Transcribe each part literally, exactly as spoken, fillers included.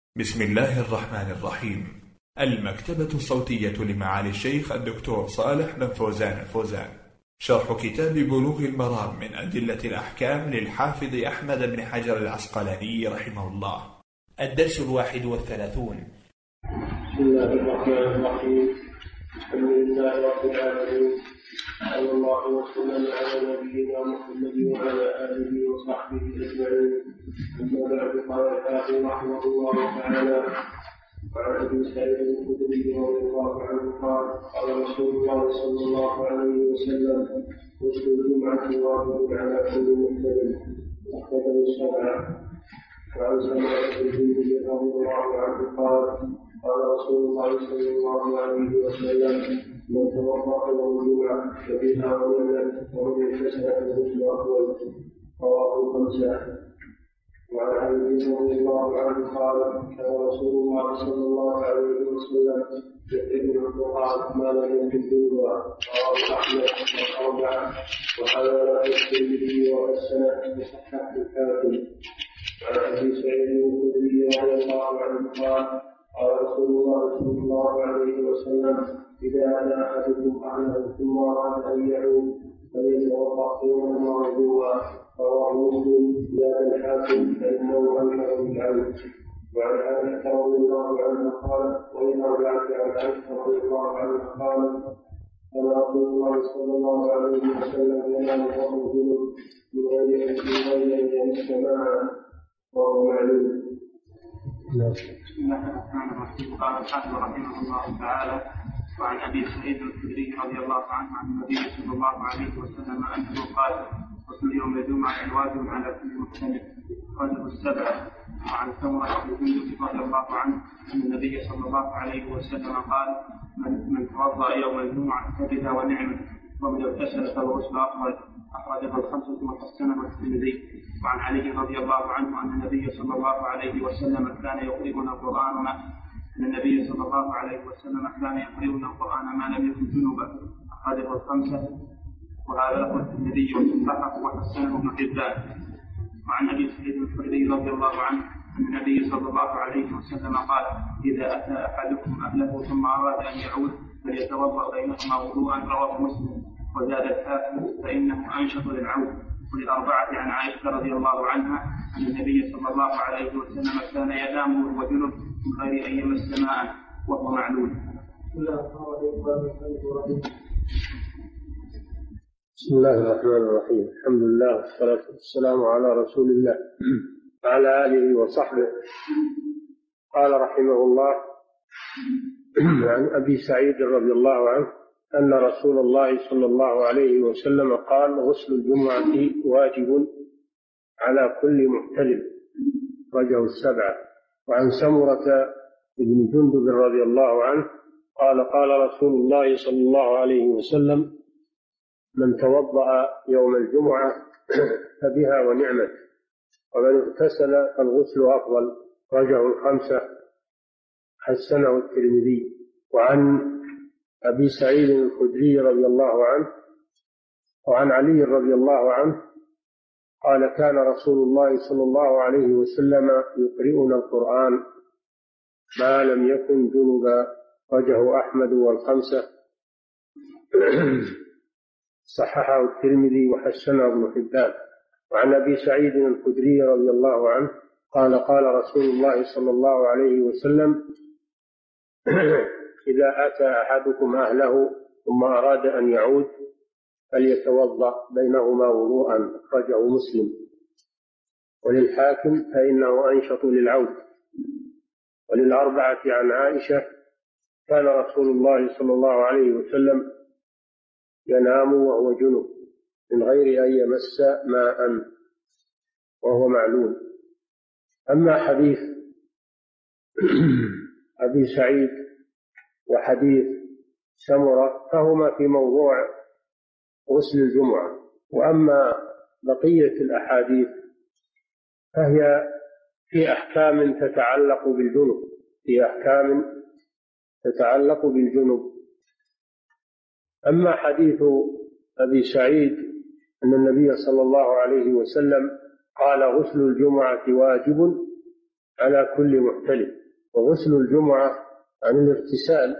بسم الله الرحمن الرحيم. المكتبة الصوتية لمعالي الشيخ الدكتور صالح بن فوزان الفوزان، شرح كتاب بلوغ المرام من أدلة الأحكام للحافظ أحمد بن حجر العسقلاني رحمه الله. الدرس الواحد والثلاثون. بسم الله الرحمن الرحيم. الحمد لله رب العالمين، صلى الله وسلم على نبينا محمد وعلى آله وصحبه أجمعين. أما بعد، قال الحافظ رحمه الله تعالى: وعن أبي سعيد الخدري رضي الله عنه قال: قال رسول الله صلى الله عليه وسلم: غسل الجمعة واجب على كل محتلم، أخرجه السبعة. وعن سمرة بن جندب رضي الله عنه قال: قال رسول الله صلى الله عليه وسلم: من توضأ يوم الجمعة فبها ونعمت، ومن اغتسل فالغسل أفضل. رواه الخمسة. وعن علي رضي الله عنه قال: كان رسول الله صلى الله عليه وسلم يقرأ القرآن ما لم يكن جنبا. رواه أحمد والأربعة، وحلال الترمذي والسنة وصححه الحاكم. وعن أبي سعيد الخدري رضي الله عنه قال: قال رسول الله صلى الله عليه وسلم: إذا أتى أحدكم أهله ثم أراد أن يعود فليتوضأ يوما وضوءا. رواه مسلم زاد الحاكم فإنه أنكر بالعود. وعن عائشة رضي الله عنها قال: وإن أرجعت عن عائشة رضي الله عنها قال: كان رسول الله صلى الله عليه وسلم ينام وهو جنب من غير أن يمس معه وهو معلوم. بسم الله الرحمن الرحيم. قال الحافظ رحمه الله تعالى: وعن ابي سعيد الخدري رضي الله عنه عن النبي صلى الله عليه وسلم انه قال: غسل يوم الجمعه واجب على كل محتمل، أخرجه السبعه. وعن سمرة بن جندب رضي الله عنه ان النبي صلى الله عليه وسلم قال: من, من توضأ يوم الجمعه فبها ونعمه، ومن اغتسل فالغسل افضل. أخرجه الخمسة وحسنه الترمذي. وعن علي رضي الله عنه أن النبي صلى الله عليه وسلم كان يقرئنا القرآن ما أن النبي صلى الله عليه وسلم كان يقرئنا القرآن ما لم يكن جنبا. أخرجه الخمسة، وهذا لفظ الترمذي وصححه وحسنه ابن حبان. وعن أبي سعيد الخدري رضي الله عنه أن النبي صلى الله عليه وسلم قال: إذا أتى أحدكم أهله ثم أراد أن يعود فليتوضأ بينهما وضوءا. رواه مسلم. وزاد الحاكم فإنه أنشط للعود. وللأربعة عن عائشة رضي الله عنها أن النبي صلى الله عليه وسلم كان ينام وهو جنب من غير أن يمس ماء وهو معلول. بسم الله الرحمن الرحيم. الحمد لله والصلاة والسلام على رسول الله وعلى آله وصحبه. قال رحمه الله: عن أبي سعيد رضي الله عنه أن رسول الله صلى الله عليه وسلم قال: غسل الجمعة واجب على كل محتلم، أخرجه السبعة. وعن سمرة بن جندب رضي الله عنه قال: قال رسول الله صلى الله عليه وسلم: من توضأ يوم الجمعة فبها ونعمت، ومن اغتسل فالغسل أفضل. أخرجه الخمسة، حسنه الترمذي. وعن أبي سعيد الخدري رضي الله عنه وعن علي رضي الله عنه قال: كان رسول الله صلى الله عليه وسلم يقرئنا القرآن ما لم يكن جنبا. أخرجه أحمد والخمسة، صححه الترمذي وحسنه ابن حبان. وعن أبي سعيد الخدري رضي الله عنه قال: قال رسول الله صلى الله عليه وسلم: إذا أتى أحدكم أهله ثم أراد أن يعود فليتوضأ بينهما وضوءا. أخرجه مسلم. وللحاكم فإنه أنشط للعود. وللأربعة عن عائشة: كان رسول الله صلى الله عليه وسلم ينام وهو جنب من غير أن يمس ماء وهو معلول. أما حديث أبي سعيد وحديث سمرة فهما في موضوع غسل الجمعة. وأما بقية الأحاديث فهي في أحكام تتعلق بالجنب في أحكام تتعلق بالجنب. أما حديث أبي سعيد أن النبي صلى الله عليه وسلم قال: غسل الجمعة واجب على كل محتلم. وغسل الجمعة عن الاغتسال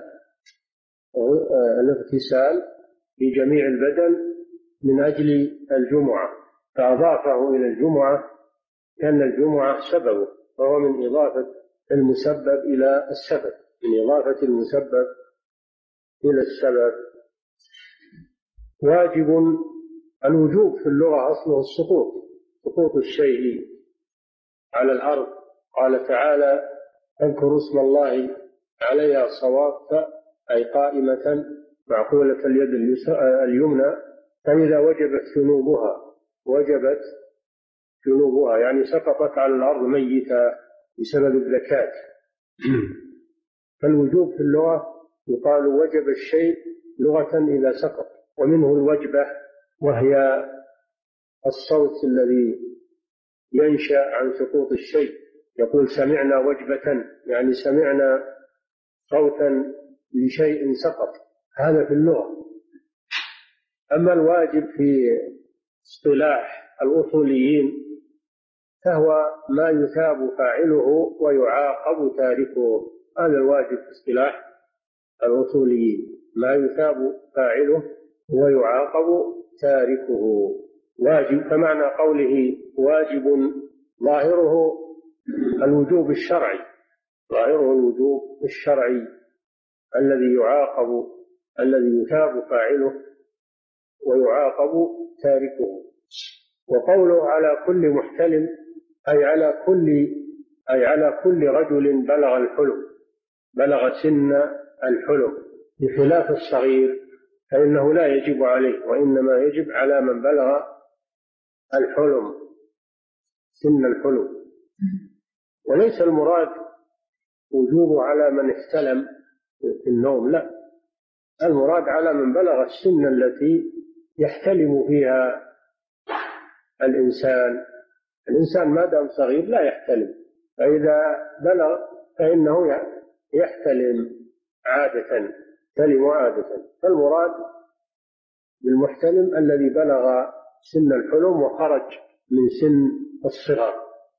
الاغتسال في جميع البدن من أجل الجمعة، فأضافه إلى الجمعة كأن الجمعة سببه، فهو من إضافة المسبب إلى السبب، من إضافة المسبب إلى السبب. واجب، الوجوب في اللغة أصله السقوط، سقوط الشيء على الأرض. قال تعالى: اذكروا اسم الله عليها صواف، أي قائمة معقولة اليد اليمنى، فإذا وجبت جنوبها وجبت جنوبها يعني سقطت على الأرض ميتة بسبب الزكاة. فالوجوب في اللغة يقال وجب الشيء لغة إذا سقط. ومنه الوجبة، وهي الصوت الذي ينشأ عن سقوط الشيء. يقول سمعنا وجبة، يعني سمعنا صوتا لشيء سقط، هذا في اللغة. أما الواجب في اصطلاح الأصوليين فهو ما يثاب فاعله ويعاقب تاركه، هذا الواجب في اصطلاح الأصوليين، ما يثاب فاعله ويعاقب تاركه. واجب فمعنى قوله واجب ظاهره الوجوب الشرعي، ظاهره الوجوب الشرعي الذي يعاقب، الذي يثاب فاعله ويعاقب تاركه. وقوله على كل محتلم أي على كل أي على كل رجل بلغ الحلم، بلغ سن الحلم، بخلاف الصغير فإنه لا يجب عليه، وإنما يجب على من بلغ الحلم، سن الحلم. وليس المراد وجوبه على من احتلم في النوم، لا، المراد على من بلغ السن التي يحتلم فيها الإنسان. الإنسان ما دام صغير لا يحتلم، فإذا بلغ فإنه يحتلم عادة، يحتلم عادة. فالمراد بالمحتلم الذي بلغ سن الحلم وخرج من سن الصغر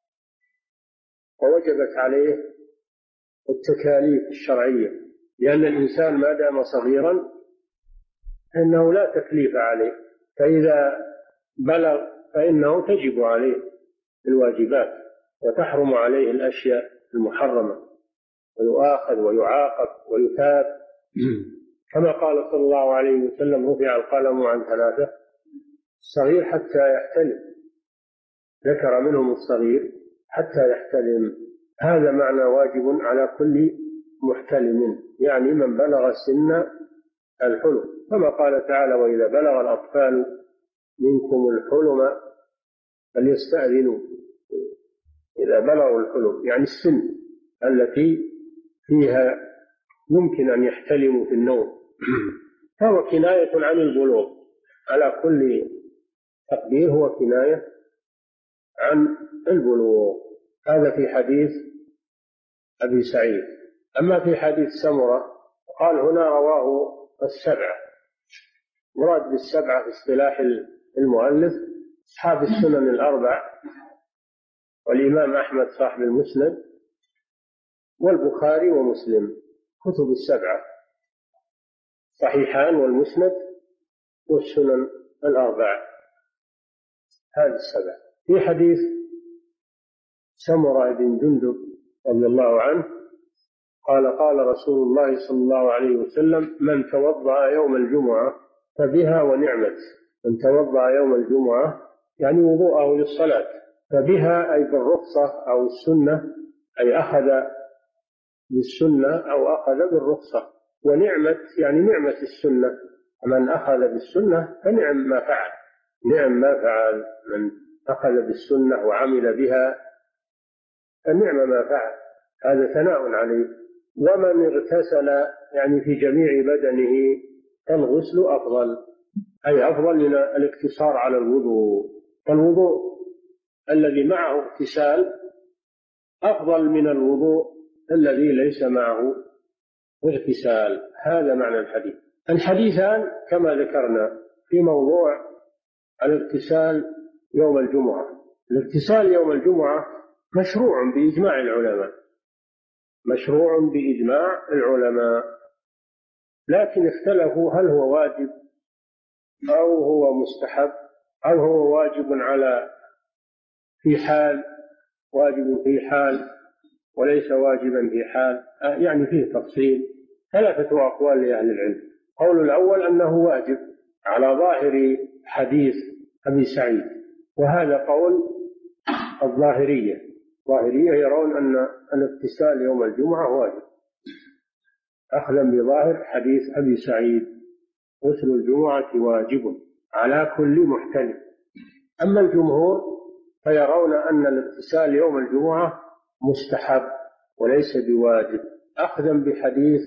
ووجبت عليه التكاليف الشرعية، لأن الإنسان ما دام صغيرا فإنه لا تكليف عليه، فإذا بلغ فإنه تجب عليه الواجبات وتحرم عليه الأشياء المحرمة، ويؤاخذ ويعاقب ويثاب، كما قال صلى الله عليه وسلم: رفع القلم عن ثلاثة: الصغير حتى يحتلم، ذكر منهم الصغير حتى يحتلم. هذا معنى واجب على كل محتلم، يعني من بلغ سن الحلم، كما قال تعالى: وإذا بلغ الأطفال منكم الحلم فليستأذنوا. إذا بلغوا الحلم يعني السن التي فيها يمكن أن يحتلموا في النوم، فهو كناية عن البلوغ، على كل تقدير هو كناية عن البلوغ. هذا في حديث أبي سعيد. أما في حديث سمرة قال هنا رواه السبعة، مراد بالسبعة في اصطلاح المؤلف أصحاب السنن الأربع، والإمام أحمد صاحب المسند، والبخاري ومسلم، كتب السبعة، صحيحان والمسند والسنن الأربع، هذه السبعة. في حديث سمرة بن جندب رضي الله عنه قال: قال رسول الله صلى الله عليه وسلم: من توضأ يوم الجمعة فبها ونعمت. من توضأ يوم الجمعة يعني وضوءه للصلاة، فبها أي بالرخصة أو السنة، أي أخذ بالسنة أو أخذ بالرخصة، ونعمت يعني نعمة السنة، من أخذ بالسنة فنعم ما فعل، نعم ما فعل، من أخذ بالسنة وعمل بها فنعم ما فعل، هذا ثناء عليه. ومن اغتسل يعني في جميع بدنه فالغسل أفضل، أي أفضل من الاقتصار على الوضوء، فالوضوء الذي معه اغتسال أفضل من الوضوء الذي ليس معه اغتسال. هذا معنى الحديث. الحديثان كما ذكرنا في موضوع الاغتسال يوم الجمعة. الاغتسال يوم الجمعة مشروع بإجماع العلماء، مشروع بإجماع العلماء، لكن اختلفوا هل هو واجب أو هو مستحب أو هو واجب على في حال، واجب في حال وليس واجبا في حال، يعني فيه تفصيل. ثلاثة أقوال لأهل العلم. قول الأول أنه واجب على ظاهر حديث أبي سعيد، وهذا قول الظاهرية. الظاهرية يرون أن الاغتسال يوم الجمعة واجب، أخذا بظاهر حديث أبي سعيد: غسل الجمعة واجب على كل محتلم. أما الجمهور فيرون أن الاغتسال يوم الجمعة مستحب وليس بواجب، أخذا بحديث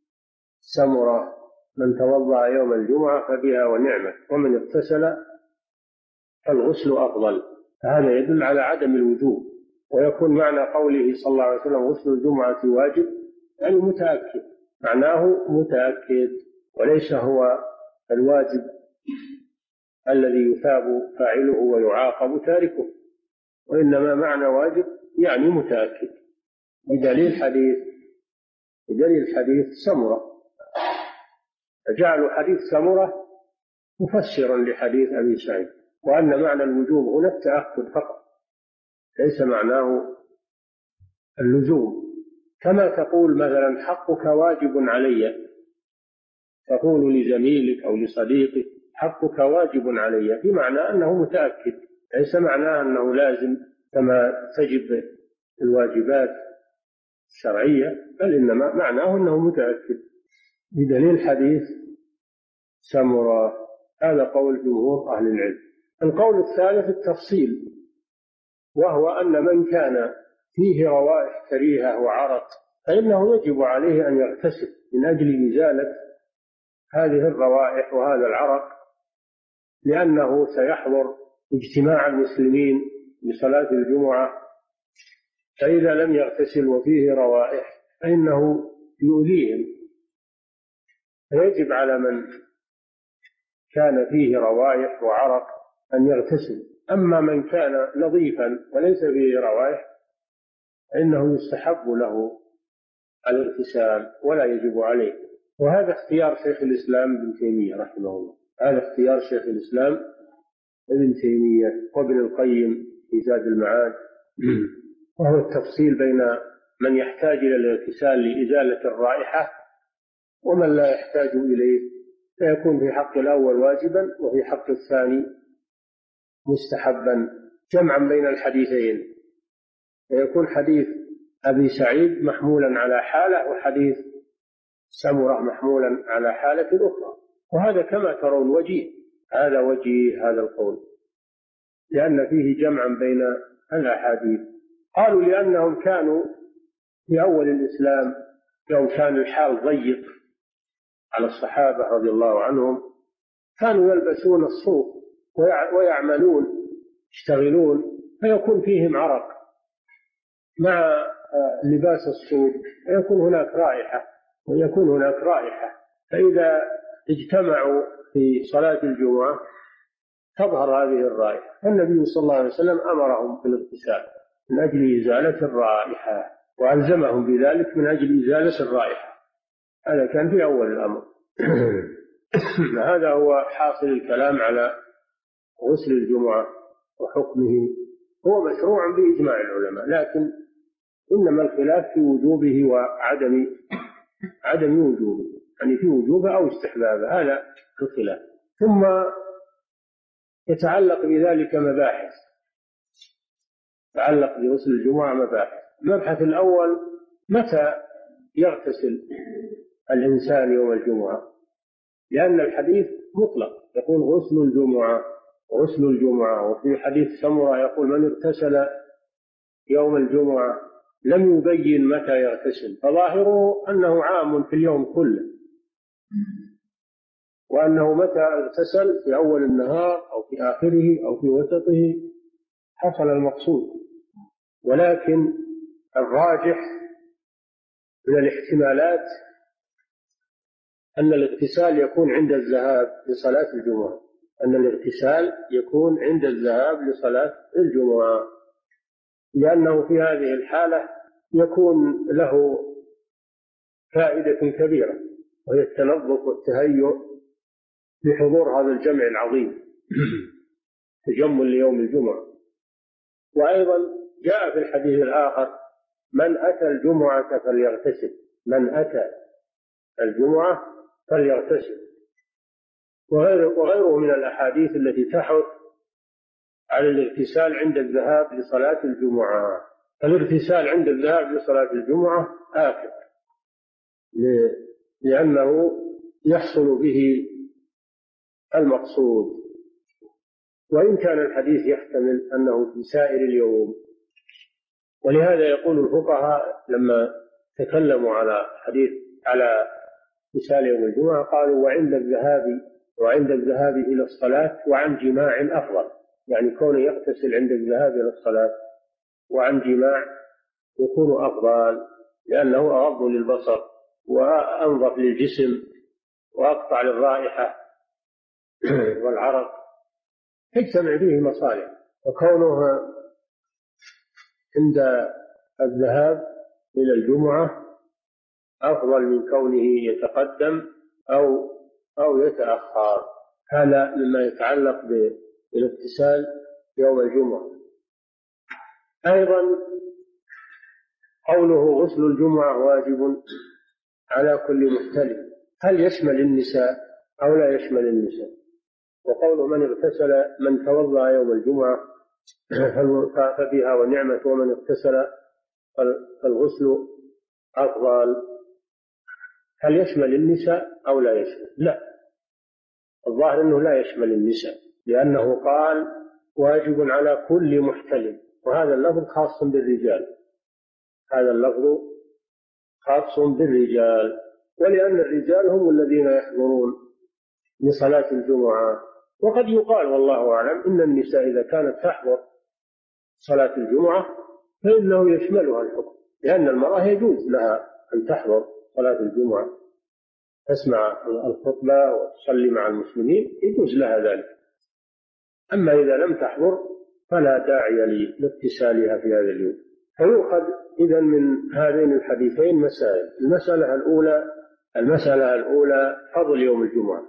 سمرة: من توضأ يوم الجمعة فبها ونعمة، ومن اغتسل فالغسل أفضل. هذا يدل على عدم الوجوب، ويكون معنى قوله صلى الله عليه وسلم غسل الجمعة واجب يعني متأكد، معناه متأكد، وليس هو الواجب الذي يثاب فاعله ويعاقب تاركه، وإنما معنى واجب يعني متأكد، بدليل حديث بدليل حديث سمرة. فجعلوا حديث سمرة مفسرا لحديث أبي سعيد، وأن معنى الوجوب هنا التأكد فقط، ليس معناه اللزوم. كما تقول مثلا حقك واجب علي، تقول لزميلك أو لصديقك حقك واجب علي، بمعنى أنه متأكد، ليس معناه أنه لازم كما تجب الواجبات الشرعية، بل إنما معناه أنه متأكد، بدليل حديث سمرة. هذا قول جمهور أهل العلم. القول الثالث التفصيل، وهو أن من كان فيه روائح كريهة وعرق فإنه يجب عليه أن يغتسل من أجل إزالة هذه الروائح وهذا العرق، لأنه سيحضر اجتماع المسلمين لصلاة الجمعة، فإذا لم يغتسل وفيه روائح فإنه يؤذيهم، فيجب على من كان فيه روائح وعرق أن يغتسل. أما من كان نظيفا وليس فيه روائح فإنه يستحب له الاغتسال ولا يجب عليه. وهذا اختيار شيخ الإسلام ابن تيمية رحمه الله، هذا اختيار شيخ الإسلام ابن تيمية وابن القيم في زاد المعاد، وهو التفصيل بين من يحتاج إلى الاغتسال لإزالة الرائحة ومن لا يحتاج إليه، فيكون في حق الأول واجبا وفي حق الثاني مستحبا، جمعا بين الحديثين، فيكون حديث أبي سعيد محمولا على حالة وحديث سمرة محمولا على حالة أخرى. وهذا كما ترون وجيه، هذا وجيه هذا القول، لأن فيه جمعا بين الأحاديث. قالوا لأنهم كانوا في أول الإسلام يوم كان الحال ضيق على الصحابة رضي الله عنهم، كانوا يلبسون الصوف ويعملون يشتغلون، فيكون فيهم عرق مع لباس الصوف، فيكون هناك رائحة ويكون هناك رائحة، فإذا اجتمعوا في صلاة الجمعة تظهر هذه الرائحة، فالنبي صلى الله عليه وسلم أمرهم بالاغتسال من أجل إزالة الرائحة، وألزمهم بذلك من أجل إزالة الرائحة. هذا كان في أول الأمر. هذا هو حاصل الكلام على غسل الجمعة وحكمه، هو مشروع بإجماع العلماء، لكن إنما الخلاف في وجوبه وعدم عدم وجوبه، يعني في وجوبه أو استحبابه، هذا الخلاف. ثم يتعلق بذلك مباحث، يتعلق بغسل الجمعة مباحث. المبحث الأول: متى يغتسل الإنسان يوم الجمعة؟ لأن الحديث مطلق يقول غسل الجمعة غسل الجمعة، وفي حديث سمرة يقول من اغتسل يوم الجمعة، لم يبين متى يغتسل، فظاهره أنه عام في اليوم كله، وأنه متى اغتسل في أول النهار أو في آخره أو في وسطه حصل المقصود. ولكن الراجح من الاحتمالات أن الاغتسال يكون عند الذهاب لصلاة الجمعة، أن الاغتسال يكون عند الذهاب لصلاة الجمعة. لأنه في هذه الحالة يكون له فائدة كبيرة، وهي التنظف والتهيؤ لحضور هذا الجمع العظيم تجمل ليوم الجمعة. وأيضا جاء في الحديث الآخر: من أتى الجمعة فليغتسل، من أتى الجمعة فليغتسل، وغيره من الأحاديث التي تحث على الاغتسال عند الذهاب لصلاة الجمعة. الاغتسال عند الذهاب لصلاة الجمعة آكد، لأنه يحصل به المقصود، وإن كان الحديث يحتمل أنه في سائر اليوم. ولهذا يقول الفقهاء لما تكلموا على حديث على اغتسال يوم الجمعة قالوا: وعند الذهاب وعند الذهاب إلى الصلاة وعن جماع أفضل، يعني كونه يغتسل عند الذهاب إلى الصلاة وعن جماع يكون أفضل، لأنه أغض للبصر وأنظف للجسم وأقطع للرائحة والعرق، تجتمع به مصالح. وكونه عند الذهاب إلى الجمعة أفضل من كونه يتقدم أو أو يتأخر. هذا مما يتعلق بالاغتسال يوم الجمعة. أيضا قوله: غسل الجمعة واجب على كل محتلم، هل يشمل النساء أو لا يشمل النساء؟ وقوله: من اغتسل من توضأ يوم الجمعة فبها ونعمة، ومن اغتسل فالغسل أفضل، هل يشمل النساء أو لا يشمل؟ لا، الظاهر أنه لا يشمل النساء، لأنه قال: واجب على كل محتلم، وهذا اللفظ خاص بالرجال، هذا اللفظ خاص بالرجال، ولأن الرجال هم الذين يحضرون لصلاة الجمعة. وقد يقال والله أعلم إن النساء إذا كانت تحضر صلاة الجمعة فإنه يشملها الحكم، لأن المرأة يجوز لها أن تحضر صلاة الجمعة، تسمع الخطبة وتصلي مع المسلمين، يجوز لها ذلك. أما إذا لم تحضر فلا داعي لاغتسالها في هذا اليوم. فيؤخذ إذن من هذين الحديثين مسائل. المسألة الأولى المسألة الأولى فضل يوم الجمعة،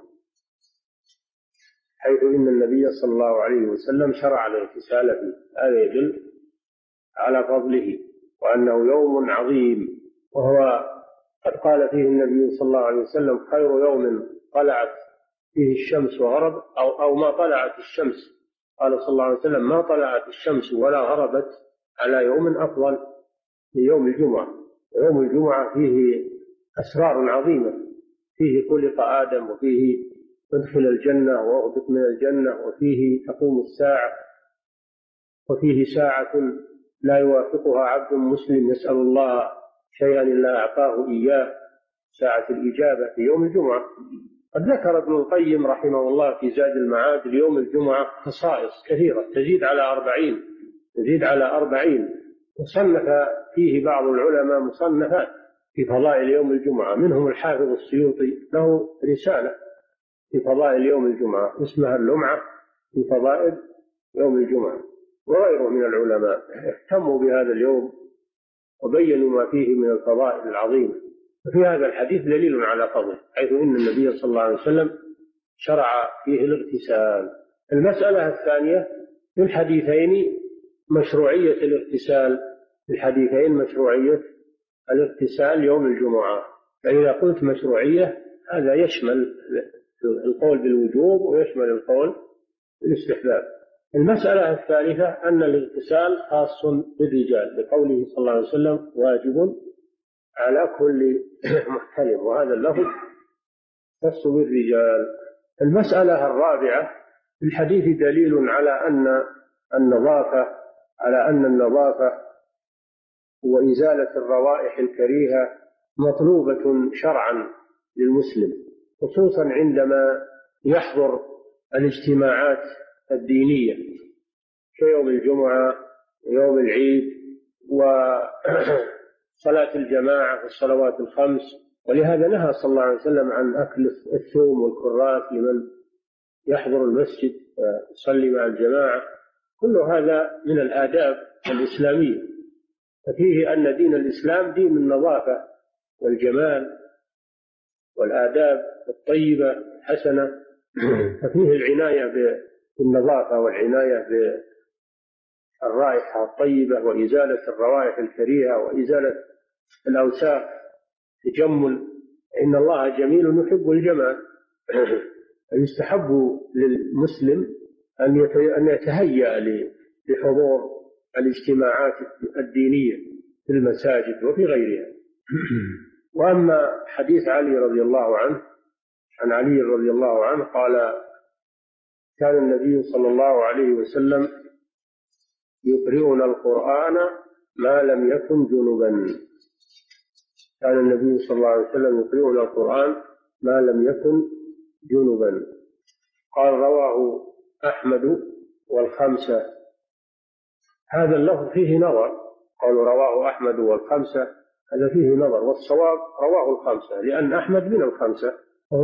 حيث إن النبي صلى الله عليه وسلم شرع الاغتسال فيه، هذا يدل على فضله وأنه يوم عظيم. وهو قد قال فيه النبي صلى الله عليه وسلم: خير يوم طلعت فيه الشمس وغرب أو, أو ما طلعت الشمس، قال صلى الله عليه وسلم: ما طلعت الشمس ولا غربت على يوم أفضل من يوم الجمعة. يوم الجمعة فيه أسرار عظيمة، فيه خلق آدم، وفيه ادخل الجنة واهبط من الجنة، وفيه تقوم الساعة، وفيه ساعة لا يوافقها عبد مسلم يسأل الله شيئا إلا أعطاه إياه، ساعة الإجابة في يوم الجمعة. قد ذكر ابن القيم رحمه الله في زاد المعاد ليوم الجمعة خصائص كثيرة تزيد على أربعين تزيد على أربعين وصنف فيه بعض العلماء مصنفات في فضائل يوم الجمعة، منهم الحافظ السيوطي له رسالة في فضائل يوم الجمعة اسمها اللمعة في فضائل يوم الجمعة، وغيره من العلماء اهتموا بهذا اليوم وبينوا ما فيه من الفضائل العظيمة. وفي هذا الحديث دليل على فضله، حيث إن النبي صلى الله عليه وسلم شرع فيه الاغتسال. المسألة الثانية في الحديثين مشروعية الاغتسال، في الحديثين مشروعية الاغتسال يوم الجمعة. فإذا قلت مشروعية هذا يشمل القول بالوجوب ويشمل القول بالاستحباب. المسألة الثالثة أن الاغتسال خاص بالرجال، لقوله صلى الله عليه وسلم: واجب على كل محتلم، وهذا اللفظ خاص بالرجال. المسألة الرابعة في الحديث دليل على أن النظافة على أن النظافة وإزالة الروائح الكريهة مطلوبة شرعا للمسلم، خصوصا عندما يحضر الاجتماعات الدينية كيوم الجمعة ويوم العيد وصلاة الجماعة والصلوات الخمس. ولهذا نهى صلى الله عليه وسلم عن أكل الثوم والكراث لمن يحضر المسجد يصلي مع الجماعة، كل هذا من الآداب الإسلامية، ففيه أن دين الإسلام دين النظافة والجمال والآداب الطيبة الحسنة، ففيه العناية بالنظافة والعناية بالرائحة الطيبة وإزالة الروائح الكريهة وإزالة الأوساخ، تجمل. إن الله جميل يحب الجمال. يستحب للمسلم أن يتهيأ لحضور الاجتماعات الدينية في المساجد وفي غيرها. وأما حديث علي رضي الله عنه، عن علي رضي الله عنه قال: كان النبي صلى الله عليه وسلم يقرئنا القرآن ما لم يكن جنبا. كان النبي صلى الله عليه وسلم يقرئنا القرآن ما لم يكن جنبا. قال: رواه أحمد والخمسة. هذا اللفظ فيه نظر، قالوا رواه أحمد والخمسة، هذا فيه نظر، والصواب رواه الخمسة، لأن أحمد من الخمسة،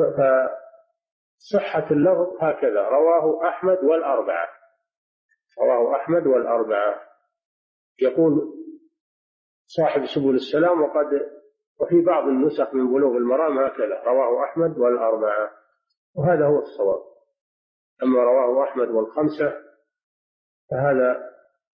فصحة اللفظ هكذا: رواه أحمد والأربعة، رواه أحمد والأربعة. يقول صاحب سبل السلام: وقد وفي بعض النسخ من بلوغ المرام هكذا: رواه أحمد والأربعة، وهذا هو الصواب. أما رواه أحمد والخمسة فهذا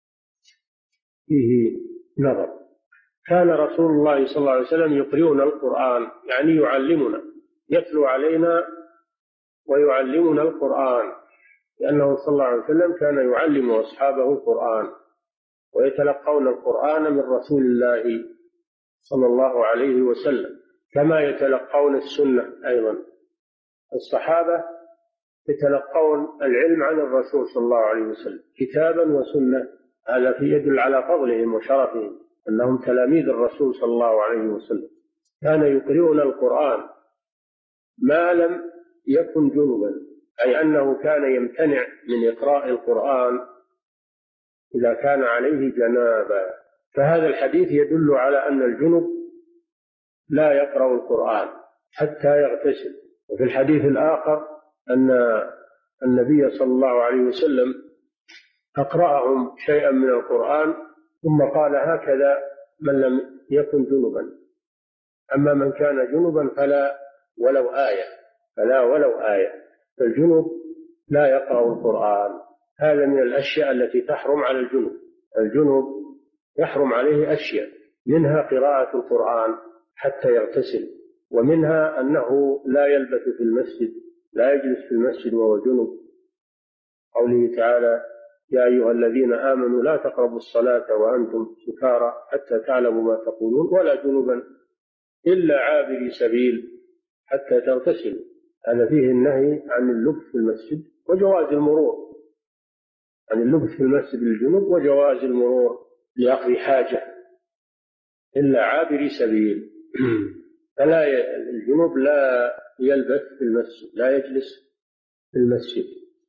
فيه نظر. كان رسول الله صلى الله عليه وسلم يقرئنا القرآن، يعني يعلمنا، يتلو علينا ويعلمنا القرآن، لأنه صلى الله عليه وسلم كان يعلم أصحابه القرآن، ويتلقون القرآن من رسول الله صلى الله عليه وسلم، كما يتلقون السنة أيضا. الصحابة يتلقون العلم عن الرسول صلى الله عليه وسلم كتابا وسنة، هذا في يدل على فضلهم وشرفهم أنهم تلاميذ الرسول صلى الله عليه وسلم. كان يقرئنا القرآن ما لم يكن جنبا، أي أنه كان يمتنع من إقراء القرآن إذا كان عليه جنابة. فهذا الحديث يدل على أن الجنب لا يقرأ القرآن حتى يغتسل. وفي الحديث الآخر أن النبي صلى الله عليه وسلم أقرأهم شيئا من القرآن ثم قال: هكذا من لم يكن جنبا، أما من كان جنبا فلا ولو آية، فلا ولو آية. فالجنب لا يقرأ القرآن. هذا من الأشياء التي تحرم على الجنب. الجنب يحرم عليه أشياء، منها قراءة القرآن حتى يغتسل، ومنها أنه لا يلبث في المسجد، لا يجلس في المسجد وهو جنب. قوله تعالى: يا أيها الذين آمنوا لا تقربوا الصلاة وأنتم سكارى حتى تعلموا ما تقولون ولا جنبا إلا عابري سبيل حتى تغتسلوا. هذا فيه النهي عن اللبث في المسجد وجواز المرور، عن اللبث في المسجد للجنوب وجواز المرور لأقضي حاجة، إلا عابري سبيل. فلا ي... الجنوب لا يلبث في المسجد، لا يجلس في المسجد.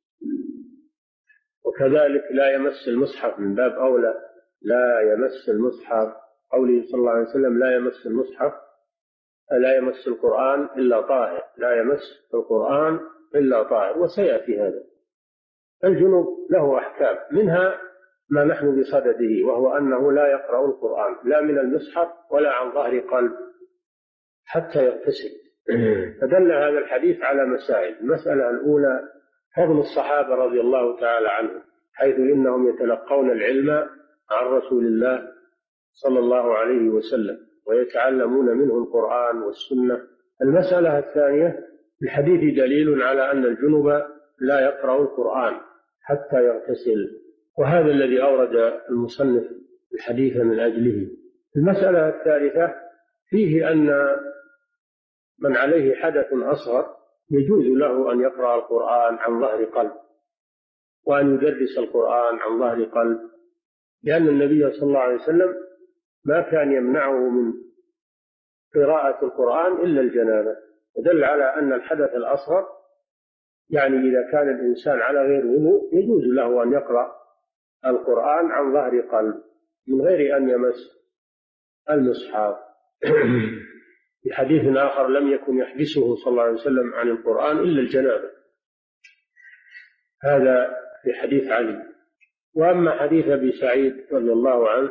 وكذلك لا يمس المصحف من باب أولى، لا يمس المصحف. قوله صلى الله عليه وسلم: لا يمس المصحف، لا يمس القرآن إلا طاهر، لا يمس القرآن إلا طاهر، وسيأتي هذا. الجنوب له أحكام، منها ما نحن بصدده، وهو أنه لا يقرأ القرآن لا من المصحف ولا عن ظهر قلب حتى يغتسل. فدل هذا الحديث على مسائل. المسألة الأولى: فضل الصحابة رضي الله تعالى عنهم، حيث إنهم يتلقون العلم عن رسول الله صلى الله عليه وسلم ويتعلمون منه القرآن والسنة. المسألة الثانية: الحديث دليل على أن الجنب لا يقرأ القرآن حتى يغتسل، وهذا الذي أورد المصنف الحديث من أجله. المسألة الثالثة: فيه أن من عليه حدث أصغر يجوز له أن يقرأ القرآن عن ظهر قلب، وأن يدرس القرآن عن ظهر قلب، لأن النبي صلى الله عليه وسلم ما كان يمنعه من قراءة القرآن إلا الجنابة. ودل على أن الحدث الأصغر، يعني إذا كان الإنسان على غير وضوء، يجوز له أن يقرأ القرآن عن ظهر قلب من غير أن يمس المصحف. في حديث آخر: لم يكن يحبسه صلى الله عليه وسلم عن القرآن إلا الجنابة. هذا في حديث علي. وأما حديث أبي سعيد رضي الله عنه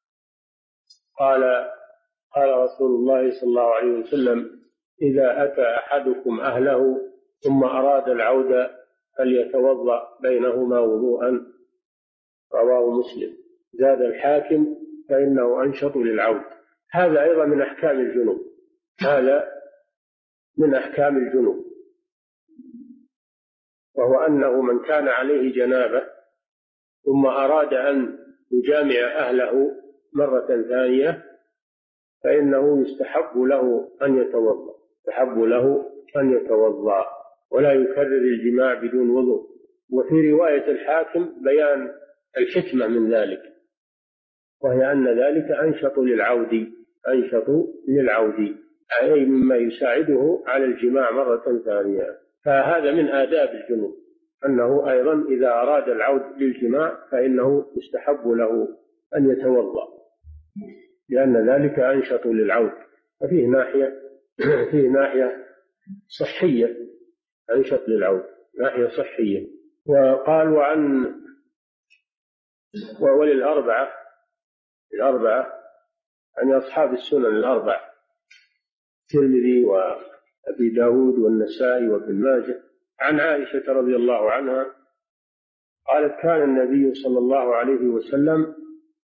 قال قال رسول الله صلى الله عليه وسلم: إذا أتى أحدكم أهله ثم أراد العودة فليتوضأ بينهما وضوءا، رواه مسلم. زاد الحاكم: فإنه أنشط للعود. هذا أيضا من أحكام الجنوب، هذا من أحكام الجنوب، وهو أنه من كان عليه جنابة ثم أراد أن يجامع أهله مرة ثانية فإنه يستحب له أن يتوضأ يستحب له أن يتوضأ ولا يكرر الجماع بدون وضوء. وفي رواية الحاكم بيان الحكمة من ذلك، وهي أن ذلك أنشط للعود أنشط للعود أي مما يساعده على الجماع مرة ثانية. فهذا من آداب الجنوب، أنه أيضا إذا أراد العود للجماع فإنه يستحب له أن يتوضأ، لأن ذلك أنشط للعود. ففيه ناحية فيه ناحية صحية، أنشط للعود ناحية صحية. وقال: وعن وللأربعة الأربعة عن أصحاب السنن الأربعة الترمذي وأبي داود والنسائي وابن ماجه عن عائشة رضي الله عنها قالت: كان النبي صلى الله عليه وسلم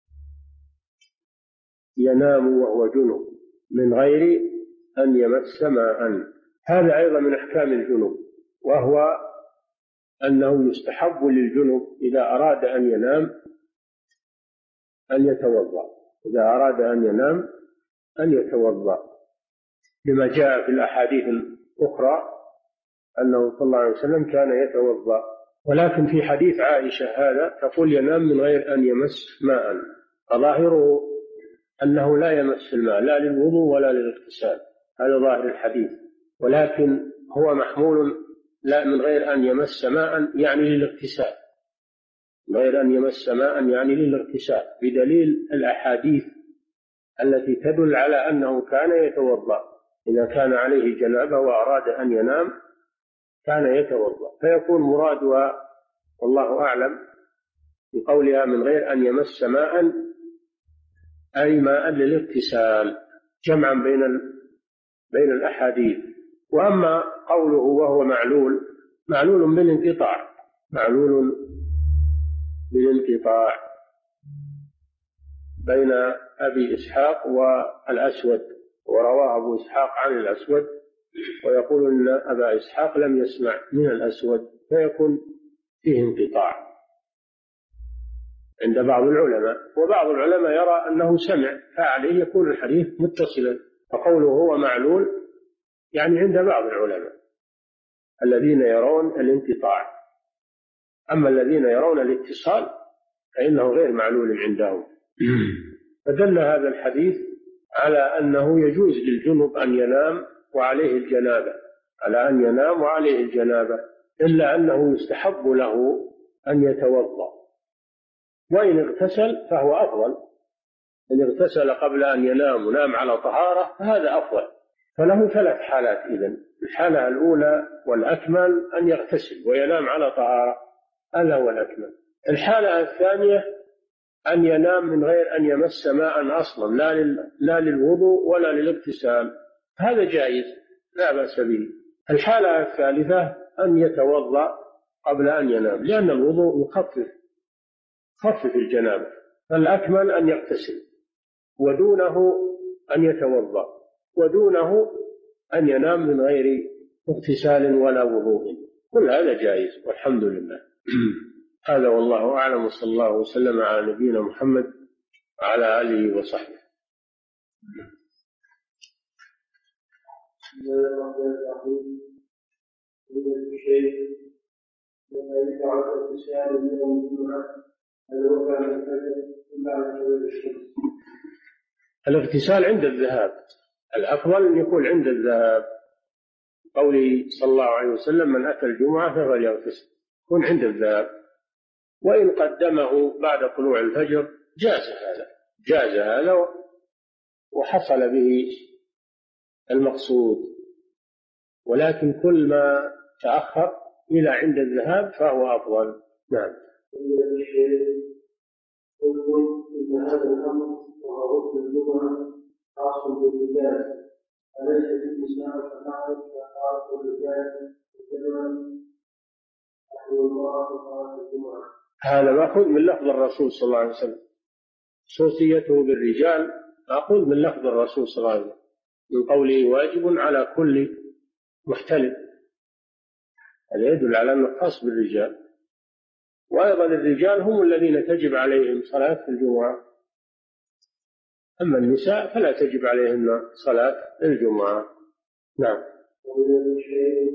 ينام وهو جنب من غير أن يمس ماء. هذا أيضا من أحكام الجنوب، وهو أنه يستحب للجنب إذا أراد أن ينام أن يتوضأ إذا أراد أن ينام أن يتوضأ لما جاء في الأحاديث الأخرى أنه صلى الله عليه وسلم كان يتوضأ. ولكن في حديث عائشة هذا تقول ينام من غير أن يمس ماء، فظاهره أنه لا يمس الماء لا للوضوء ولا للاغتسال، هذا ظاهر الحديث. ولكن هو محمول لا من غير أن يمس ماء يعني للاغتسال، غير أن يمس ماء يعني للاغتسال، بدليل الأحاديث التي تدل على أنه كان يتوضأ إذا كان عليه جنابة وأراد أن ينام كان يتوضأ. فيكون مرادها والله أعلم بقولها من غير أن يمس ماء أي ماء للاغتسال، جمعا بين بين الأحاديث. وأما قوله وهو معلول معلول بالانقطاع معلول بالانقطاع بين أبي إسحاق والأسود، ورواه أبو إسحاق عن الأسود ويقول أن أبا إسحاق لم يسمع من الأسود، فيكون فيه انقطاع عند بعض العلماء. وبعض العلماء يرى أنه سمع، فعليه يكون الحديث متصلا. فقوله هو معلول يعني عند بعض العلماء الذين يرون الانقطاع، أما الذين يرون الاتصال فإنه غير معلول عندهم. فدل هذا الحديث على أنه يجوز للجنب أن ينام وعليه الجنابة على أن ينام وعليه الجنابة، إلا أنه يستحب له أن يتوضأ، وإن اغتسل فهو أفضل. إن اغتسل قبل أن ينام ونام على طهارة فهذا أفضل. فله ثلاث حالات إذن: الحالة الأولى والأكمل أن يغتسل وينام على طهارة، هذا هو الأكمل. الحالة الثانية أن ينام من غير أن يمس ماء أصلا، لا, لل... لا للوضوء ولا للاغتسال، هذا جائز لا بأس به. الحالة الثالثة أن يتوضأ قبل أن ينام، لأن الوضوء يخفف خفف الجنابة. فالأكمل أن يغتسل، ودونه أن يتوضأ، ودونه أن ينام من غير اغتسال ولا وضوء. كل هذا جائز والحمد لله. هذا والله أعلم، وصلى الله وسلم على نبينا محمد وعلى آله وصحبه. الاغتسال عند الذهاب، الأفضل أن يكون عند الذهاب، قوله صلى الله عليه وسلم: من أتى الجمعة فليغتسل، يكون عند الذهاب. وإن قدمه بعد طلوع الفجر جاز هذا جاز هذا وحصل به المقصود، ولكن كل ما تأخر إلى عند الذهاب فهو أفضل. نعم. قلت إن هذا الأمر وهو ركن الجمعة خاص بالرجال أليس في النساء فقط كخاص بالرجال الجمعة أهل الله صلاة الجمعة؟ هذا مأخوذ من لفظ الرسول صلى الله عليه وسلم، خصوصيته بالرجال مأخوذ من لفظ الرسول صلى الله عليه وسلم من قوله واجب على كل محتلم، هذا يدل على أنه خاص بالرجال. وأيضا الرجال هم الذين تجب عليهم صلاة الجمعة، أما النساء فلا تجب عليهن صلاة الجمعة. نعم. ومن الشيء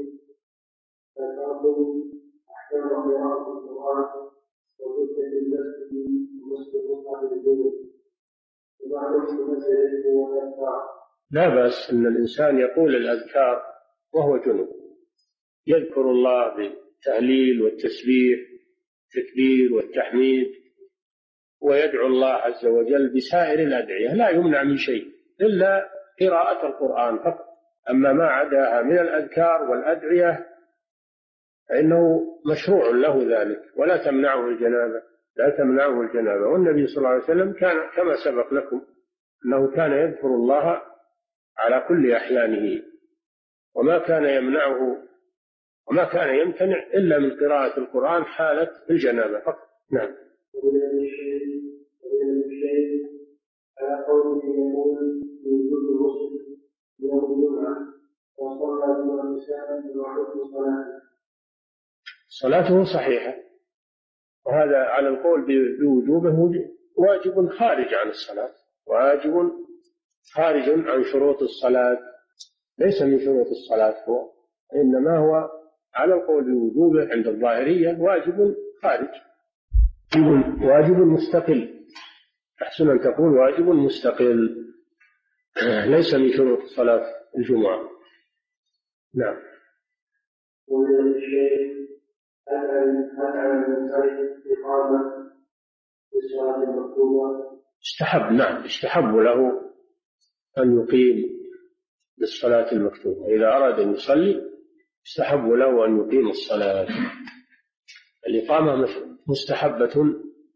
تفاضل أحكام قراءة القرآن وفتح المسجد ومسجد مصحف الجنوب وبعضهم مسجد ويقطع. لا بأس أن الإنسان يقول الأذكار وهو جنوب، يذكر الله بالتهليل والتسبيح التكبير والتحميد، ويدعو الله عز وجل بسائر الأدعية، لا يمنع من شيء إلا قراءة القرآن فقط. أما ما عداها من الأذكار والأدعية فإنه مشروع له ذلك، ولا تمنعه الجنابة، لا تمنعه الجنابة. والنبي صلى الله عليه وسلم كان كما سبق لكم أنه كان يذكر الله على كل أحيانه، وما كان يمنعه وما كان يمتنع إلا من قراءة القرآن حالة الجنابة فقط. نعم. ومن الشيء ومن الشيء على قوله يقول بوجود المسلم يوم الجمعة وصلى بما النساء وحكم صلاته. صلاته صحيحة، وهذا على القول بوجوبه واجب خارج عن الصلاة، واجب خارج عن شروط الصلاة، ليس من شروط الصلاة هو، إنما هو على القول بوجوبه عند الظاهرية واجب خارج، واجب مستقل، أحسن أن تقول واجب مستقل، ليس من شروط صلاة الجمعة. نعم. ومن الشيء هل على المنفرد إقامة الصلاة المكتوبة؟ استحب، نعم، استحب له أن يقيم بالصلاة المكتوبة، إذا أراد أن يصلي استحب له أن يقيم الصلاة. الإقامة مستحبة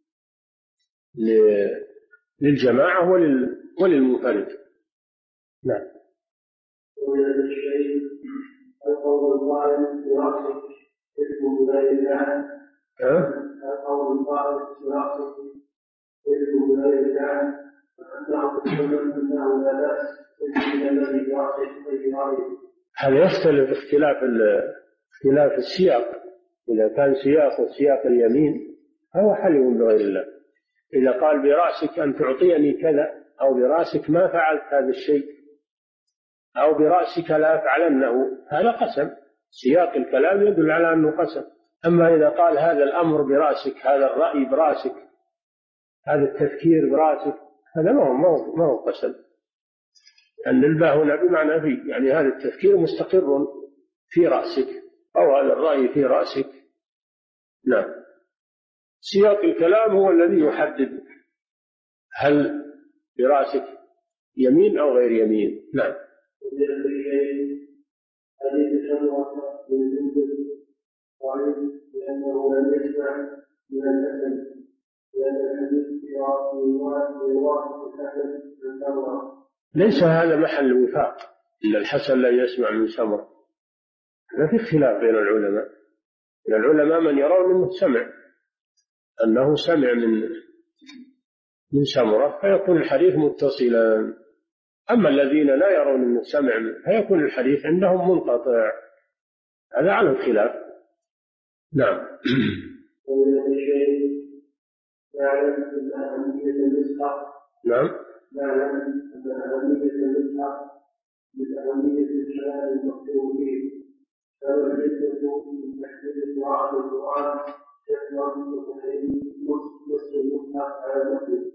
للجماعة وللمنفرد. نعم. ومن الشيء القول الظاهر برأسك اسم بغير الله، القول الظاهر برأسك اسم بغير الله، فأنه تسلم أنه لا بأس اسم الذي برأسك غير. هذا يختلف اختلاف اختلاف السياق، إذا كان سياق سياق اليمين فهو حلف بغير الله. إذا قال برأسك أن تعطيني كذا، أو برأسك ما فعلت هذا الشيء، أو برأسك لا أفعلنه، هذا قسم، سياق الكلام يدل على أنه قسم. أما إذا قال هذا الأمر برأسك، هذا الرأي برأسك، هذا التفكير برأسك، هذا ما هو ما هو قسم، أن الباء هنا بمعنى في، يعني هذا التفكير مستقر في رأسك، أو هذا الرأي في رأسك. نعم. سياق الكلام هو الذي يحدد هل برأسك يمين أو غير يمين. نعم. حديث سمرة بن جندب ضعيف لأنه لم يسمع من الحسن، لأن الحديث في رواية الحسن من سمرة. ليس هذا محل وفاق، إن الحسن لا يسمع من سمرة، ما في خلاف بين العلماء. من العلماء من يرون أنه سمع، أنه سمع من من سمرة، فيكون الحديث متصلا. أما الذين لا يرون أنه سمع فيكون الحديث عندهم منقطع، هذا على الخلاف. نعم. ومن الشيء نعلم أن أهمية المصحف. نعم. نعلم أن أهمية المصحف من أهمية الكلام المكتوب فيه، فهو الحكمة من تحديد قراءة القرآن يحمل وتحريم نص المصحف على المسلم.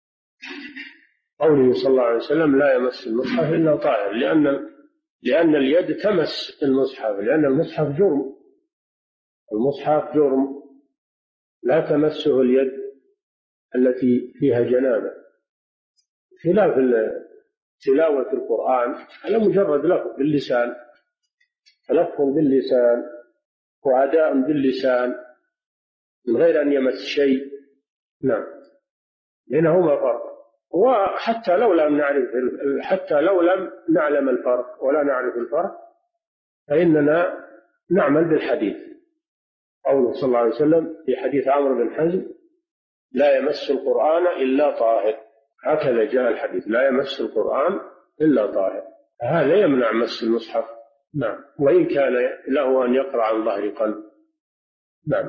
قوله صلى الله عليه وسلم لا يمس المصحف إلا طاهر، لأن لأن اليد تمس المصحف، لأن المصحف جرم، المصحف جرم لا تمسه اليد التي فيها جنابة، خلاف تلاوة القرآن على مجرد لفظ باللسان، تلفظ باللسان وأداء باللسان، من غير أن يمس شيء. نعم، بينهما فرق. وحتى لو لم نعرف حتى لو لم نعلم الفرق ولا نعرف الفرق فإننا نعمل بالحديث. قوله صلى الله عليه وسلم في حديث عمرو بن حزم: لا يمس القرآن إلا طاهر. هكذا جاء الحديث: لا يمس القرآن إلا طاهر. هذا يمنع مس المصحف. نعم، وإن كان له أن يقرأ عن ظهر قلب. نعم.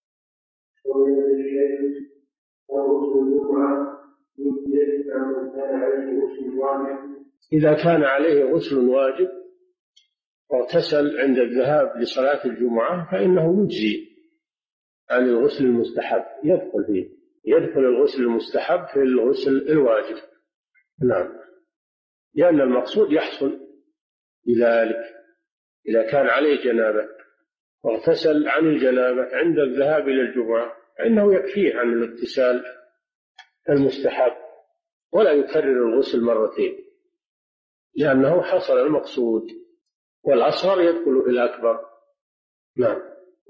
إذا كان عليه غسل واجب واغتسل عند الذهاب لصلاة الجمعة فإنه يجزي عن الغسل المستحب، يدخل فيه يدخل الغسل المستحب في الغسل الواجب. نعم، لأن المقصود يحصل بذلك. إذا كان عليه جنابة واغتسل عن الجنابة عند الذهاب إلى الجمعة فإنه يكفيه عن الاغتسال المستحب ولا يكرر الغسل مرتين، لأنه حصل المقصود، والأصغر يدخل في الأكبر. نعم.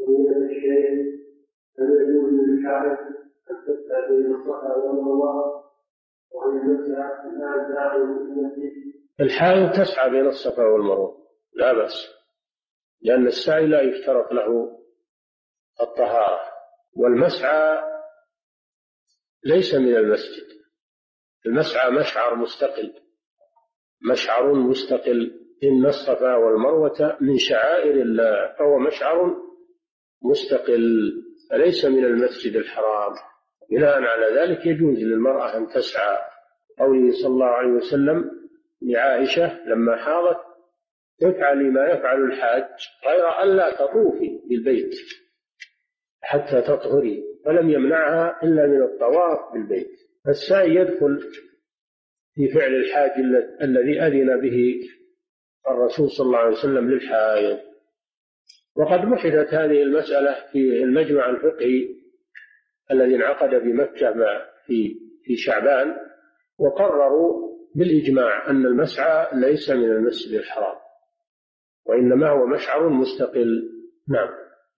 الحائض تسعى بين الصفا والمروة لا بأس، لأن السعي لا يشترط له الطهارة، والمسعى ليس من المسجد. المسعى مشعر مستقل مشعر مستقل إن الصفا والمروة من شعائر الله، فهو مشعر مستقل فليس من المسجد الحرام. بناء على ذلك يجوز للمرأة أن تسعى. قوله صلى الله عليه وسلم لعائشة لما حاضت: افعلي ما يفعل الحاج غير أن لا تطوفي بالبيت حتى تطهري، فلم يمنعها إلا من الطواف بالبيت. السعي يدخل في فعل الحاج الذي أذن به الرسول صلى الله عليه وسلم للحائض. وقد بحثت هذه المسألة في المجمع الفقهي الذي انعقد بمكة في في شعبان، وقرروا بالإجماع أن المسعى ليس من المسجد الحرام وإنما هو مشعر مستقل. نعم.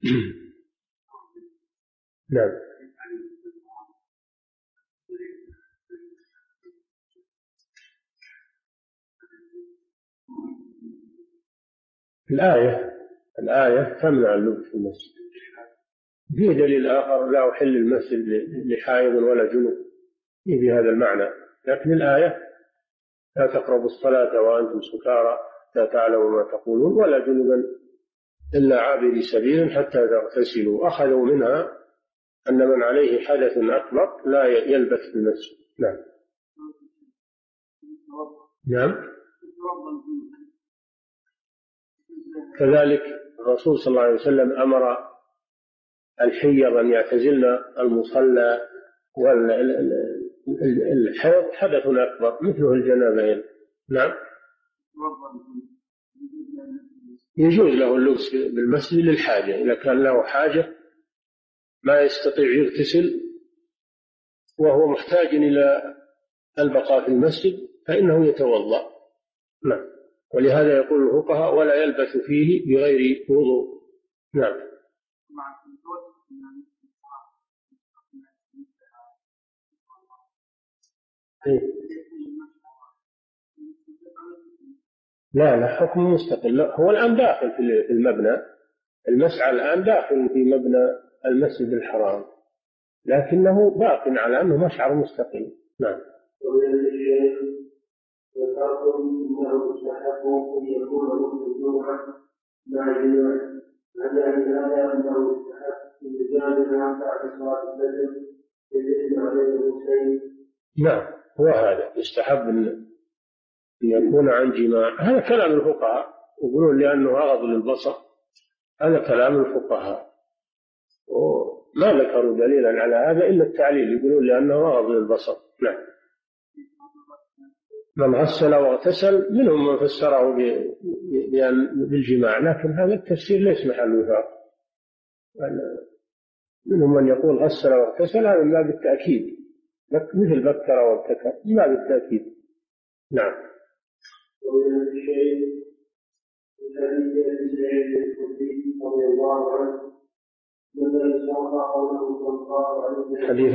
نعم. الآية الآية تمنع اللبس في المسجد. في دليل آخر: لا أحل المسجد لحائض ولا جنوب، في هذا المعنى. لكن الآية: لا تقربوا الصلاة وأنتم سكارى لا تعلموا ما تقولون ولا جنبا إلا عابري سبيل حتى تغتسلوا. أخذوا منها أن من عليه حدث أكبر لا يلبث في المسجد. نعم. نعم. كذلك الرسول صلى الله عليه وسلم أمر الحيض أن يعتزلن المصلى، والحيض حدث أكبر مثله الجنابين. نعم. يجوز له اللبس بالمسجد للحاجة، إذا كان له حاجة ما يستطيع يغتسل وهو محتاج إلى البقاء في المسجد فإنه يتوضأ. نعم. ولهذا يقول الفقهاء: ولا يلبث فيه بغير وضوء. نعم. لا لا حكم مستقل. هو الآن داخل في المبنى، المسعى الآن داخل في مبنى المسجد الحرام، لكنه باق على أنه مشعر مستقل. نعم. وذكرتم انه يستحق ان يكون غسل الجمعه مع الجماع، مع هذا انه يستحق الرجال بعد صلاه الفجر يجب عليه الغسلين. نعم، هو هذا يستحب ان يكون عن جماع. هذا كلام الفقهاء، يقولون لانه اغض للبصر. هذا كلام الفقهاء وما ذكروا دليلا على هذا الا التعليل، يقولون لانه اغض للبصر. نعم. من غسل واغتسل منهم من فسره بالجماع، لكن هذا التفسير ليس محل وفاق. منهم من يقول غسل واغتسل، هذا من باب التأكيد، مثل بكر وابتكر، من باب التأكيد. نعم. ومن الشيء الذي سعيد الخدري رضي الله عنه والذي شرح قوله صلى الله عليه وسلم حديث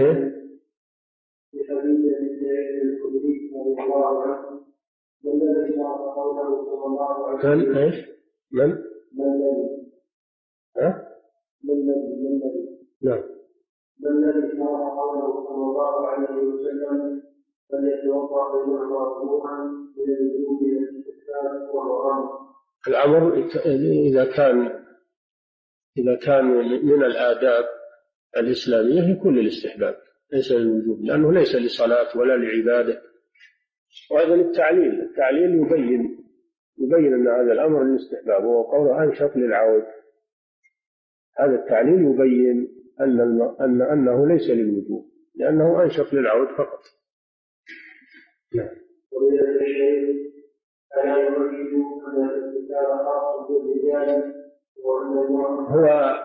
في حديث ابي سعيد الخدري رضي الله عنه والذي شرح قوله صلى الله عليه وسلم من ايش؟ من؟ من الذي ها؟ من الذي من الذي نعم. من الذي شرح قوله صلى الله عليه وسلم فليتوضا فيعطى وضوءا من الوجوب الى الاستسلام وهو امر. الأمر إذا كان إذا كان من الآداب الإسلامية يكون للاستحباب ليس للوجوب، لأنه ليس لصلاة ولا لعبادة. وأيضا التعليل التعليل يبين يبين أن هذا الأمر للاستحباب، وهو قوله أنشط للعود. هذا التعليل يبين أن أن أنه ليس للوجوب لأنه أنشط للعود فقط. نعم. ومن الشيء ألا يريد أن الاستثار خاص بالرجال وأن هو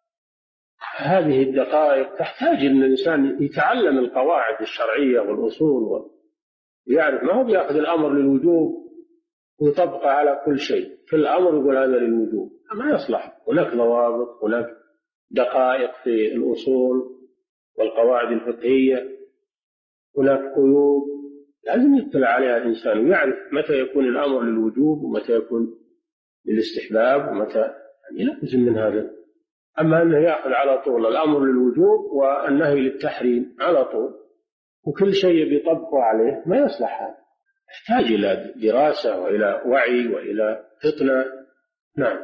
هذه الدقائق تحتاج أن الإنسان يتعلم القواعد الشرعية والأصول ويعرف، ما هو بيأخذ الأمر للوجوب ويطبقه على كل شيء، كل أمر يقول هذا للوجوب، ما يصلح. هناك ضوابط، هناك دقائق في الأصول والقواعد الفقهية، هناك قيود لازم يطلع عليها الإنسان ويعرف متى يكون الأمر للوجوب ومتى يكون للاستحباب ومتى، يعني لازم من هذا. أما أنه يأخذ على طول الأمر للوجوب والنهي للتحريم على طول وكل شيء بيطبقه عليه ما يصلح. هذا يحتاج إلى دراسة وإلى وعي وإلى فطنة. نعم.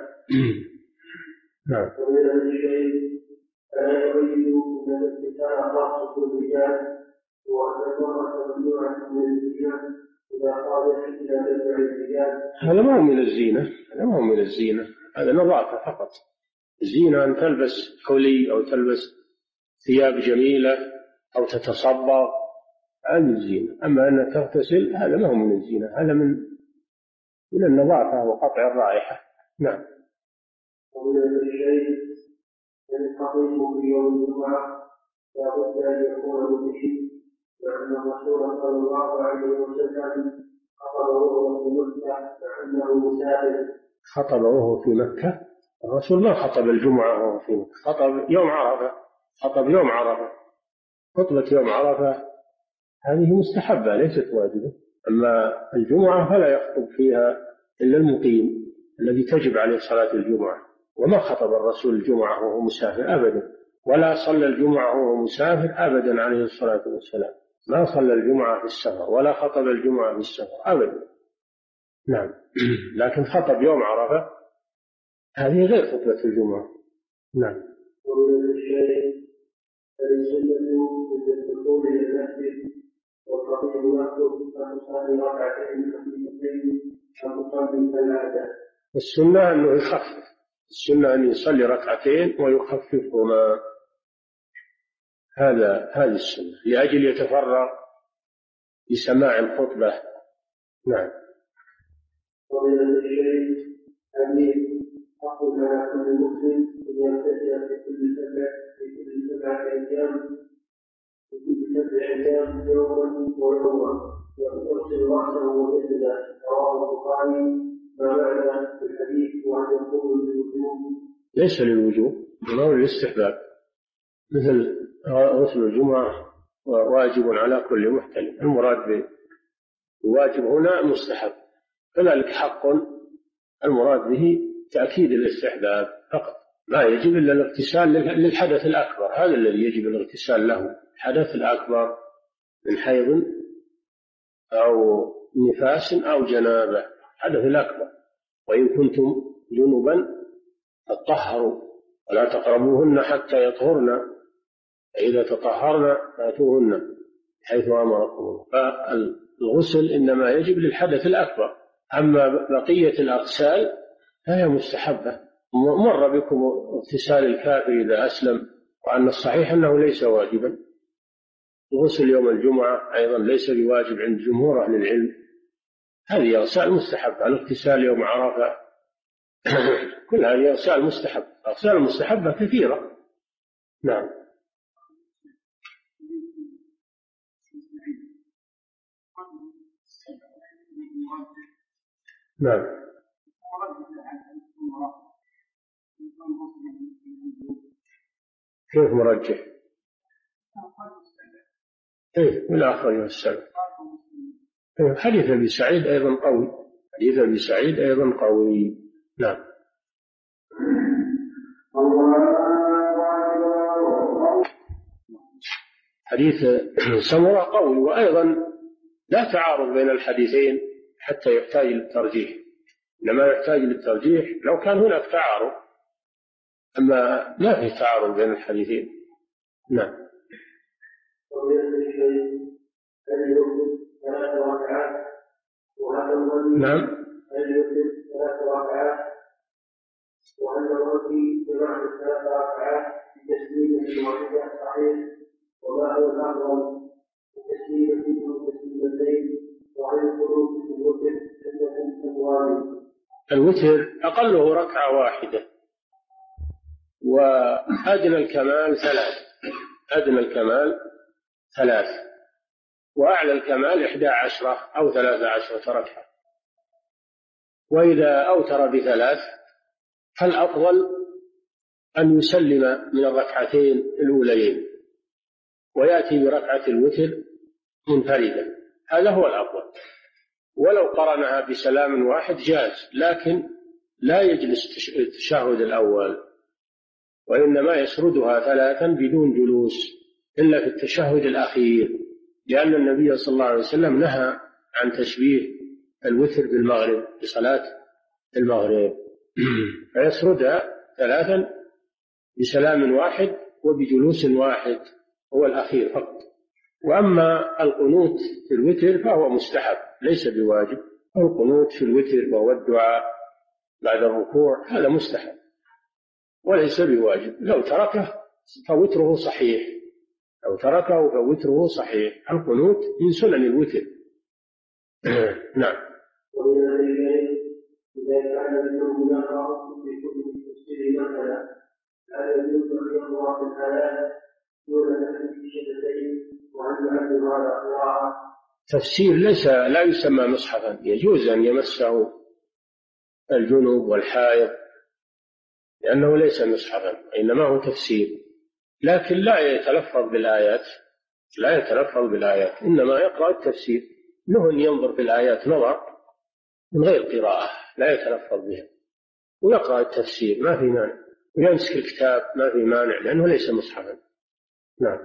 نعم. ومن الشيء ألا يريد أن الاستثار خاص بالرجال وأن المرأة ممنوعة من الزينة إذا قالت إلى نزع الرجال. هذا ما هو من الزينة، هذا ما هو من الزينة، هذا نظافة فقط. الزينة أن تلبس حلي أو تلبس ثياب جميلة أو تتصبغ، هذه الزينة. أما أن تغتسل هذا ما هو من الزينة، هذا من من النظافة وقطع الرائحة. نعم. ومن الشيء أن الخطيب في يوم الجمعة لابد أن يكون به، لأن الرسول صلى الله عليه وسلم خطبه وهو في مكة لأنه مسافر. خطب وهو في مكة؟ الرسول ما خطب الجمعة وهو في مكة، خطب يوم عرفة، خطب يوم عرفة. خطبة يوم عرفة هذه مستحبة ليست واجبة، أما الجمعة فلا يخطب فيها إلا المقيم الذي تجب عليه صلاة الجمعة. وما خطب الرسول الجمعة وهو مسافر أبدا، ولا صلى الجمعة وهو مسافر أبدا عليه الصلاة والسلام. ما صلى الجمعة في السفر ولا خطب الجمعة في السفر أبدا. نعم. لكن خطب يوم عرفة هذه غير خطبة الجمعة. نعم. ومن الشيء السنة من الدخول إلى المسجد والخطيب يخطب فتصلي ركعتين خفيفتين فتصلي ثلاثة. السنة أنه يخفف، السنة أن يصلي ركعتين ويخففهما، هذا هذه السنة لأجل يتفرغ لسماع الخطبة. نعم. ومن الشيء أن أقول على كل مسلم أن يغتسل في كل سبع في كل سبعة أيام في كل سبع أيام يوما ويوما ويغسل رأسه وجسده. رواه البخاري. ما معنى الحديث وأن يقول بالوجوب؟ ليس للوجوب، بل للاستحباب، مثل غسل الجمعة واجب على كل محتلم. المراد بالواجب هنا مستحب، كذلك حق المراد به تأكيد الاستحباب فقط، لا يجب إلا الاغتسال للحدث الأكبر، هذا الذي يجب الاغتسال له، الحدث الأكبر من حيض أو نفاس أو جنابة، الحدث الأكبر. وإن كنتم جنبا فطهروا ولا تقربوهن حتى يطهرن، فإذا تطهرن فأتوهن حيث أمركم الله. فالغسل إنما يجب للحدث الأكبر، أما بقية الأغسال فهي مستحبة. مر بكم اغتسال الكافر إذا أسلم، وأن الصحيح أنه ليس واجبا. الغسل يوم الجمعة أيضا ليس بواجب عند جمهور أهل العلم، هذه أغسال مستحبة. الاغتسال يوم عرفة كل هذه أغسال مستحبة، أغسال مستحبة كثيرة. نعم. نعم. كيف مرجح؟ إيه والآخر والسلام. إيه حديث أبي سعيد أيضا قوي، حديث أبي سعيد أيضا قوي. نعم. حديث سمرة قوي، وأيضا لا تعارض بين الحديثين حتى يحتاج للترجيح، إنما يحتاج للترجيح لو كان هناك تعارض، أما ما في تعارض بين الحديثين. نعم. نعم. وأن الرجل بمعنى ثلاث ركعات بتسليمة واحدة صحيح، وما هو الأفضل بتسليمة أو تسليمتين، وعن الخروج في الوتر عندهم أبواب. الوتر أقله ركعة واحدة، وأدنى الكمال ثلاث، أدنى الكمال ثلاث، وأعلى الكمال إحدى عشرة أو ثلاثة عشرة ركعة. وإذا أوتر بثلاث فالأفضل أن يسلم من الركعتين الأوليين ويأتي بركعة الوتر منفردا، هذا هو الأفضل. ولو قرنها بسلام واحد جاز، لكن لا يجلس التشهد الأول، وإنما يسردها ثلاثا بدون جلوس إلا في التشهد الأخير، لأن النبي صلى الله عليه وسلم نهى عن تشبيه الوتر بالمغرب بصلاة المغرب، فيسردها ثلاثا بسلام واحد وبجلوس واحد، هو الأخير فقط. وأما القنوت في الوتر فهو مستحب ليس بواجب، القنوت في الوتر وهو الدعاء بعد الركوع هذا مستحب وليس بواجب، لو تركه فوتره صحيح، لو تركه فوتره صحيح. القنوت من سنن الوتر. نعم. إذا كان اليوم يقرأ في كتب التفسير مثلا لا يجوز أن يقرأ في الآيات دون أن الشهادتين وأن يعلم هذا أقراء. تفسير ليس لا يسمى مصحفا، يجوز أن يمسه الجنوب والحائض لأنه ليس مصحفا، إنما هو تفسير، لكن لا يتلفظ بالآيات، لا يتلفظ بالآيات، إنما يقرأ التفسير، له أن ينظر في الآيات نظر من غير قراءة لا يتلفظ بها، ويقرأ التفسير ما في مانع، ويمسك الكتاب ما في مانع لأنه ليس مصحفا. نعم.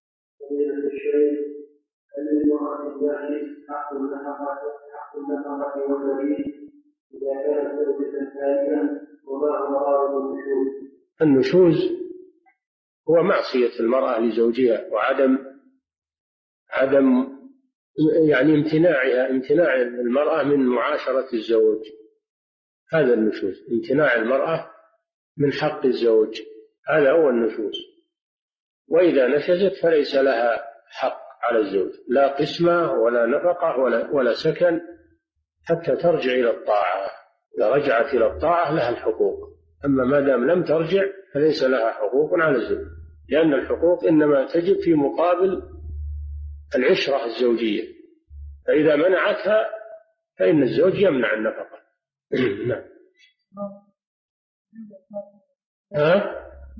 النشوز هو معصية المرأة لزوجها وعدم عدم يعني امتناعها امتناع المرأة من معاشرة الزوج، هذا النشوز، امتناع المرأة من حق الزوج، هذا هو النشوز. وإذا نشزت فليس لها حق على الزوج، لا قسمة ولا نفقة ولا, ولا سكن حتى ترجع إلى الطاعة. إذا رجعت إلى الطاعة لها الحقوق، أما ما دام لم ترجع فليس لها حقوق على الزوج، لأن الحقوق إنما تجب في مقابل العشرة الزوجية، فإذا منعتها فإن الزوج يمنع النفقة. نعم. ها؟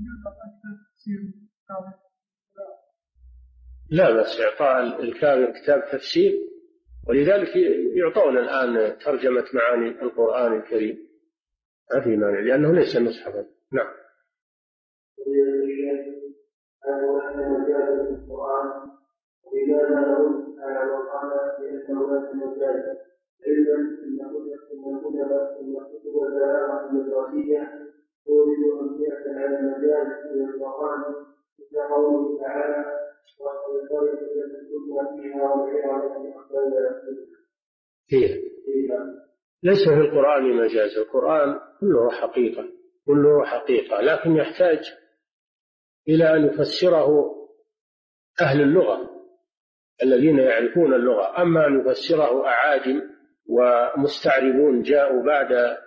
لا بس إعطاء الكافر كتاب تفسير، ولذلك يعطون الآن ترجمة معاني القرآن الكريم، ما في مانع لأنه ليس مصحفا. نعم. ولماذا نرد على من قال بأنه لا مجاز علما أن الكتب والبلاغة المدرسية تورد أمثلة على المجاز من القرآن مثل قوله تعالى وَيَنْبَغِي أَنْ تَكُونَ فيها وَغَيْرَهَا التي أخبرنا فيها. ليس في القرآن مجاز، القرآن كله حقيقة، كله حقيقة، لكن يحتاج إلى أن يفسره أهل اللغة الذين يعرفون اللغة، أما أن يفسره أعاجم ومستعربون جاءوا بعد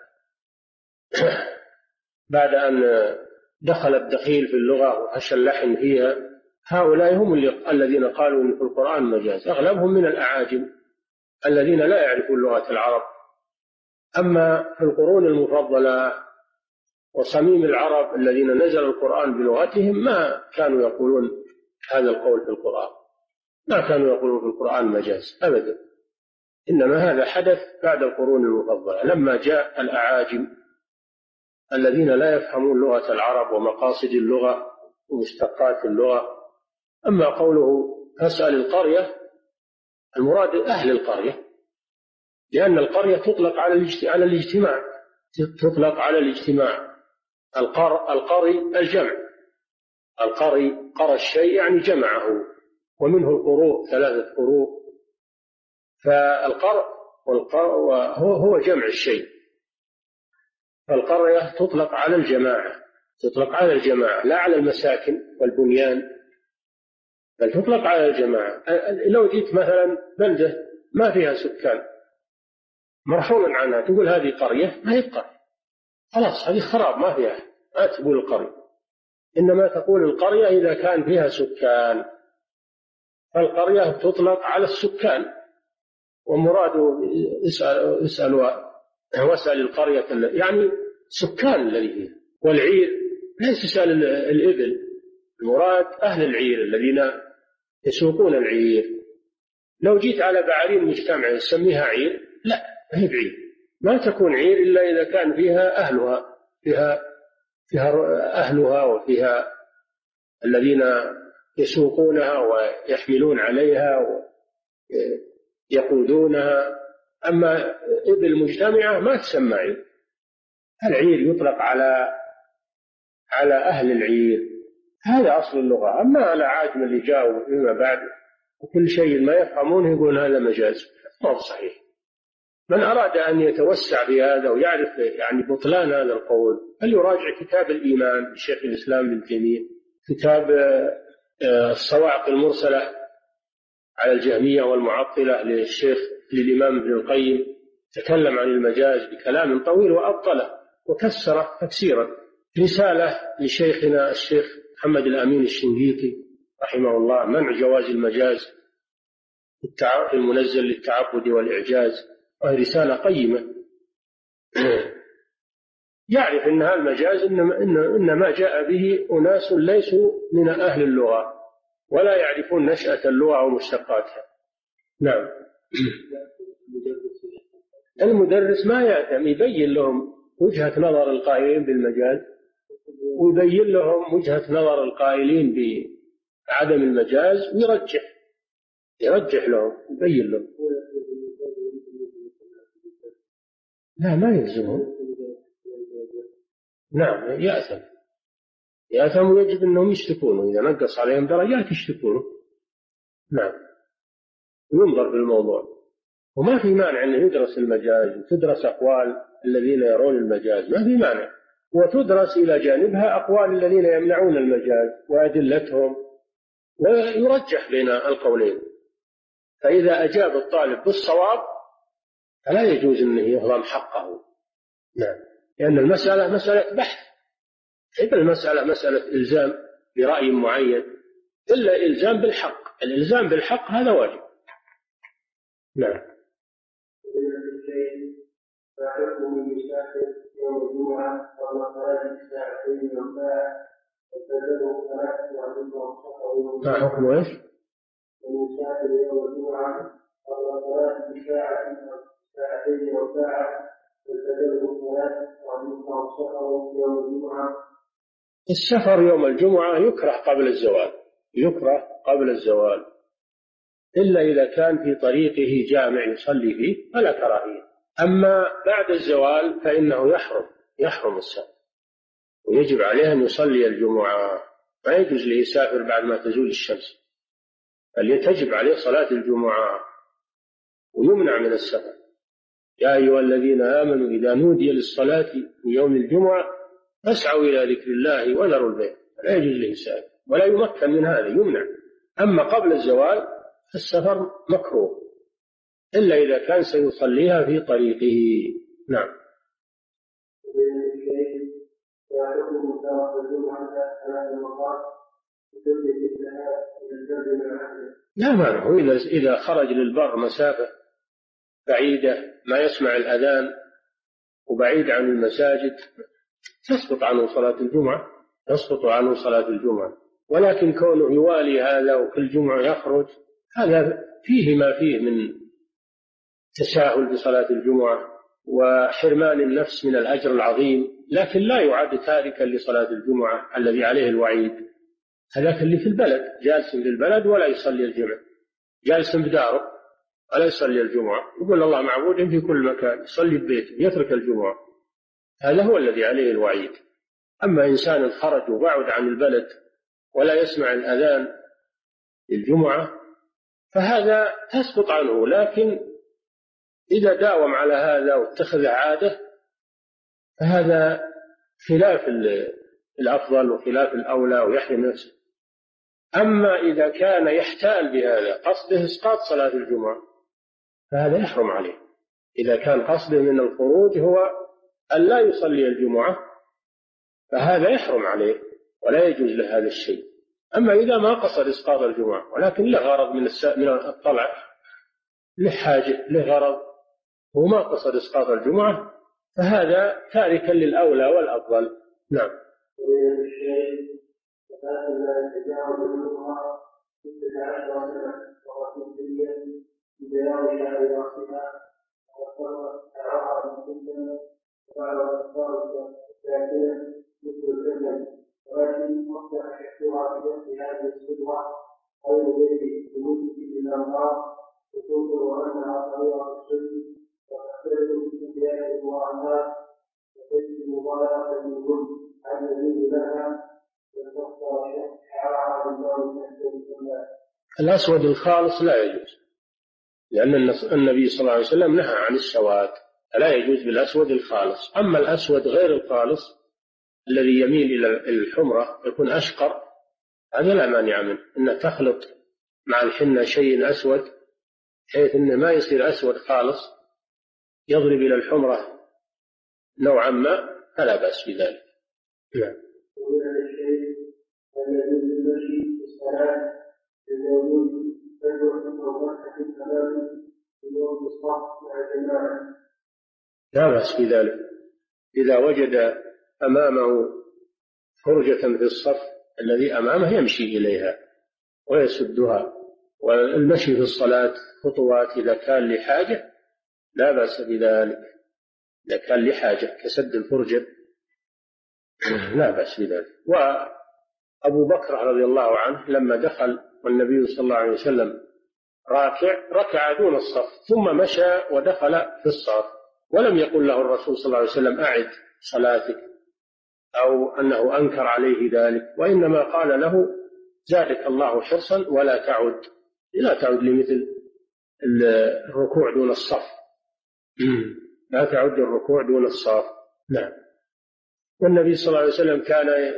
بعد أن دخل الدخيل في اللغة وفشى اللحن فيها، هؤلاء هم الذين قالوا إن في القرآن مجاز، أغلبهم من الأعاجم الذين لا يعرفون لغة العرب. أما في القرون المفضلة وصميم العرب الذين نزل القرآن بلغتهم ما كانوا يقولون هذا القول في القرآن، ما كانوا يقولون في القرآن مجاز أبدا، إنما هذا حدث بعد القرون المفضلة لما جاء الأعاجم الذين لا يفهمون لغة العرب ومقاصد اللغة ومشتقات اللغة. أما قوله فاسأل القرية، المراد أهل القرية، لأن القرية تطلق على الاجتماع، تطلق على الاجتماع. القر القري الجمع، القري قرى الشيء يعني جمعه، ومنه القروء ثلاثة قروء، فالقر والقر هو هو جمع الشيء. فالقرية تطلق على الجماعة، تطلق على الجماعة لا على المساكن والبنيان، بل تطلق على الجماعة. لو جيت مثلا بلدة ما فيها سكان مرحوما عنها تقول هذه قرية، ما هي قرية، خلاص هذه خراب ما فيها، ما تقول القرية، إنما تقول القرية إذا كان فيها سكان. فالقرية تطلق على السكان، ومراده اسأل اسألوا واسأل القرية يعني سكان الذي فيها. والعير ليس تسأل الإبل، المراد أهل العير الذين يسوقون العير. لو جيت على بعارين مجتمع تسميها عير، لا ما هي بعير، ما تكون عير إلا إذا كان فيها أهلها، فيها فيها أهلها وفيها الذين يسوقونها ويحملون عليها ويقودونها. أما إبل مجتمعة ما تسمى عير. العير يطلق على على أهل العير، هذا أصل اللغة. أما على عاجم اللي جاءوا فيما بعد وكل شيء ما يفهمونه يقول هذا مجاز، ما هو صحيح. من أراد أن يتوسع في هذا ويعرف يعني بطلان هذا القول فليراجع كتاب الإيمان لشيخ الإسلام ابن تيمية، كتاب الصواعق المرسلة على الجهمية والمعطلة للشيخ للإمام ابن القيم، تكلم عن المجاز بكلام طويل وأبطله وكسره تكسيرا. رسالة لشيخنا الشيخ محمد الأمين الشنقيطي رحمه الله، منع جواز المجاز في المنزل للتعبد والإعجاز، وهي رسالة قيمة. يعرف أن هذا المجاز إنما جاء به أناس ليسوا من أهل اللغة ولا يعرفون نشأة اللغة ومشتقاتها. نعم. المدرس ما يأتم يبين لهم وجهة نظر القائلين بالمجاز ويبين لهم وجهة نظر القائلين بعدم المجاز ويرجح يرجح لهم يبين لهم. لا ما يلزمهم. نعم يأثم يأثم ويجب أنهم يشتكونه، إذا نقص عليهم درجات يشتكونه. نعم ينظر بالموضوع، وما في مانع أن يدرس المجاز وتدرس أقوال الذين يرون المجاز، ما في مانع، وتدرس إلى جانبها أقوال الذين يمنعون المجاز وأدلتهم ويرجح بين القولين. فإذا أجاب الطالب بالصواب فلا يجوز أنه يهضم حقه. نعم لأن المسألة مسألة بحث، إذا المسألة مسألة إلزام برأي معين إلا إلزام بالحق، الإلزام بالحق هذا واجب. نعم. ما حكم ايش؟ المسافر يوم الجمعة قبل صلاة بساعة ساعتين أو ساعة والتدرب الصلاة وعنده السفر يوم الجمعة. السفر يوم الجمعة يكره قبل الزوال، يكره قبل الزوال إلا إذا كان في طريقه جامع يصلي فيه فلا كراهية. أما بعد الزوال فإنه يحرم يحرم السفر، ويجب عليه أن يصلي الجمعة، ما يجوز له يسافر بعد ما تزول الشمس، بل تجب عليه صلاة الجمعة ويمنع من السفر. يا أيها الذين آمنوا إذا نودي للصلاة في يوم الجمعة فاسعوا إلى ذكر الله وذروا البيع، لا يجوز له يسافر ولا يمكن من هذا، يمنع. أما قبل الزوال السفر مكروه إلا إذا كان سيصليها في طريقه. نعم. لا مانع، إذا إذا خرج للبر مسافة بعيدة ما يسمع الأذان وبعيد عن المساجد تسقط عنه صلاة الجمعة، تسقط عنه صلاة الجمعة. ولكن كونه يوالي هذا وكل جمعة يخرج، هذا فيه ما فيه من تساهل بصلاة الجمعة وحرمان النفس من الأجر العظيم، لكن لا يعد تاركا لصلاة الجمعة الذي عليه الوعيد. هذاك اللي في البلد، جالس في البلد ولا يصلي الجمعة، جالس بداره ولا يصلي الجمعة، يقول الله معبود في كل مكان، يصلي ببيته يترك الجمعة، هذا هو الذي عليه الوعيد. أما إنسان خرج وبعد عن البلد ولا يسمع الأذان الجمعة فهذا تسقط عنه، لكن إذا داوم على هذا واتخذ عادة فهذا خلاف الأفضل وخلاف الأولى ويحرم نفسه. أما إذا كان يحتال بهذا قصده إسقاط صلاة الجمعة فهذا يحرم عليه. إذا كان قصده من الخروج هو أن لا يصلي الجمعة فهذا يحرم عليه ولا يجوز له هذا الشيء. أما إذا ما قصد إسقاط الجمعة ولكن له غرض من من الطلع، له حاجة، له غرض، وما قصد إسقاط الجمعة فهذا تاركا للأولى والأفضل. نعم. ولكن مصدر يحتوى في هذه الصدوة غير ذلك بوجود الأمراض وتنظر أنها طريقة السجن وتختلف في زيادة وعنها وتجد مبالغة من أن يزيد لها وتختار شعرها بالله تحت. الأسود الخالص لا يجوز، لأن النبي صلى الله عليه وسلم نهى عن السواد، لا يجوز بالأسود الخالص. أما الأسود غير الخالص الذي يميل إلى الحمرة يكون أشقر، هذا لا مانع منه، أنه تخلط مع الحنة شيء أسود حيث أنه ما يصير أسود خالص، يضرب إلى الحمرة نوعا ما، فلا بأس بذلك. نعم. ومن الشيء أن يجوز المشي في الصلاة للوجود تدعو في مرة في الكلام في يوم الصف مع الجماعة، لا بأس بذلك. إذا وجد أمامه فرجة في الصف الذي أمامه يمشي إليها ويسدها. والمشي في الصلاة خطوات إذا كان لحاجة لا بأس بذلك، إذا كان لحاجة كسد الفرجة لا بأس بذلك. وأبو بكر رضي الله عنه لما دخل والنبي صلى الله عليه وسلم راكع ركع دون الصف ثم مشى ودخل في الصف، ولم يقل له الرسول صلى الله عليه وسلم أعد صلاتك أو أنه أنكر عليه ذلك، وإنما قال له زادك الله حرصا ولا تعد لا تعد لمثل الركوع دون الصف، لا تعد الركوع دون الصف. نعم. والنبي صلى الله عليه وسلم كان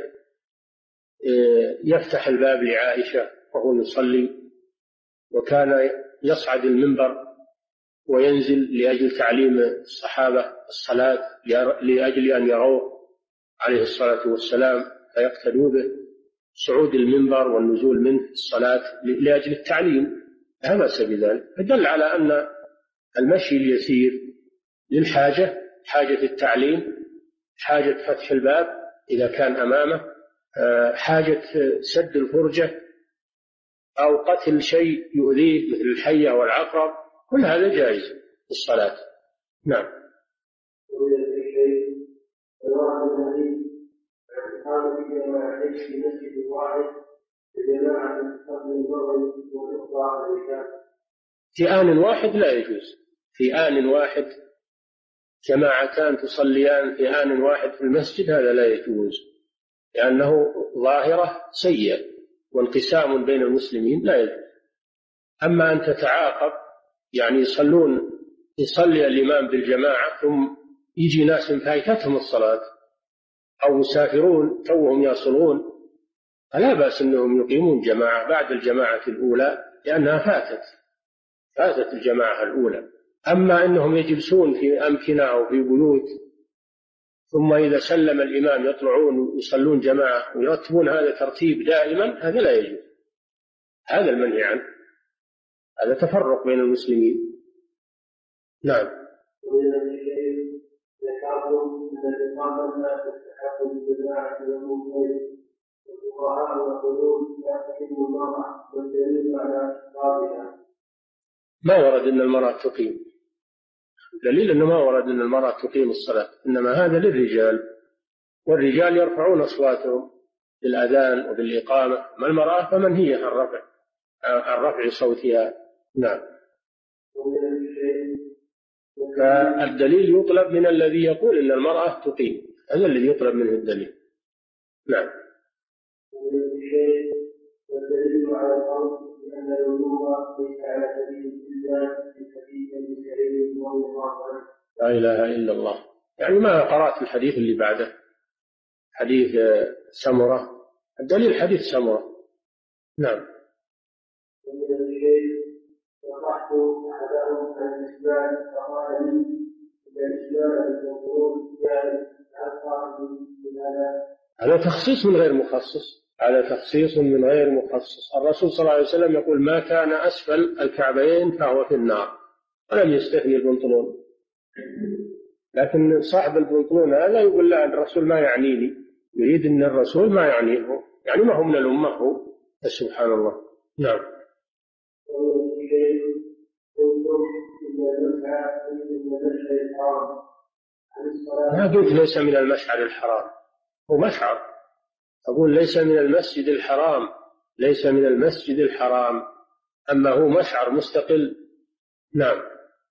يفتح الباب لعائشة وهو يصلي، وكان يصعد المنبر وينزل لأجل تعليم الصحابة الصلاة لأجل أن يروه عليه الصلاة والسلام فيقتدوا به، صعود المنبر والنزول منه الصلاة لأجل التعليم لا بأس بذلك. فدل على أن المشي اليسير للحاجة، حاجة التعليم، حاجة فتح الباب إذا كان أمامه، حاجة سد الفرجة أو قتل شيء يؤذيه مثل الحية والعقرب، كل هذا جائز في الصلاة. نعم. في آن واحد لا يجوز، في آن واحد جماعتان تصليان في آن واحد في المسجد هذا لا يجوز، لأنه ظاهرة سيئة وانقسام بين المسلمين لا يجوز. أما أن تتعاقب يعني يصلون يصلي الإمام بالجماعة ثم يجي ناس فايتتهم الصلاة أو مسافرون توهم يصلون، فلا بأس أنهم يقيمون جماعة بعد الجماعة الأولى لأنها فاتت فاتت الجماعة الأولى. أما أنهم يجلسون في أمكنة أو في بيوت ثم إذا سلم الإمام يطلعون يصلون جماعة ويرتبون هذا ترتيب دائما، هذا لا يجوز، هذا المنهي عنه، هذا تفرق بين المسلمين. نعم. ومن الشيء ذكر ذكرتم أن الإقامة لا تستحق بالجماعة والمنكر والفقهاء يقولون لا تحل المرأة والدليل على إقامتها. ما ورد أن المرأة تقيم، دليل أنه ما ورد أن المرأة تقيم الصلاة، إنما هذا للرجال، والرجال يرفعون أصواتهم بالأذان وبالإقامة، ما المرأة فمنهية عن رفع عن رفع صوتها. نعم. فالدليل يطلب من الذي يقول إن المرأة تقيم، هذا الذي يطلب منه الدليل. نعم. والدليل على الأرض بأن الوضوء ليس على سبيل الإلزام في سبيل المسلمين رضي الله عنه. لا إله إلا الله. يعني ما قرأت الحديث اللي بعده، حديث سمرة، الدليل حديث سمرة. نعم. ومن الشيء وضحت أحدهم عن الإسلام فقال لي إذا الإسلام يقولون ذلك هذا تخصيص من غير مخصص، هذا تخصيص من غير مخصص. الرسول صلى الله عليه وسلم يقول ما كان أسفل الكعبين فهو في النار، ولم يستثني البنطلون. لكن صاحب البنطلون هذا يقول لا الرسول ما يعنيني، يريد أن الرسول ما يعنيه، يعني ما هو من الأمة هو. سبحان الله. نعم. ما قلت ليس من المشعر الحرام، هو مشعر، أقول ليس من المسجد الحرام، ليس من المسجد الحرام، أما هو مشعر مستقل. نعم.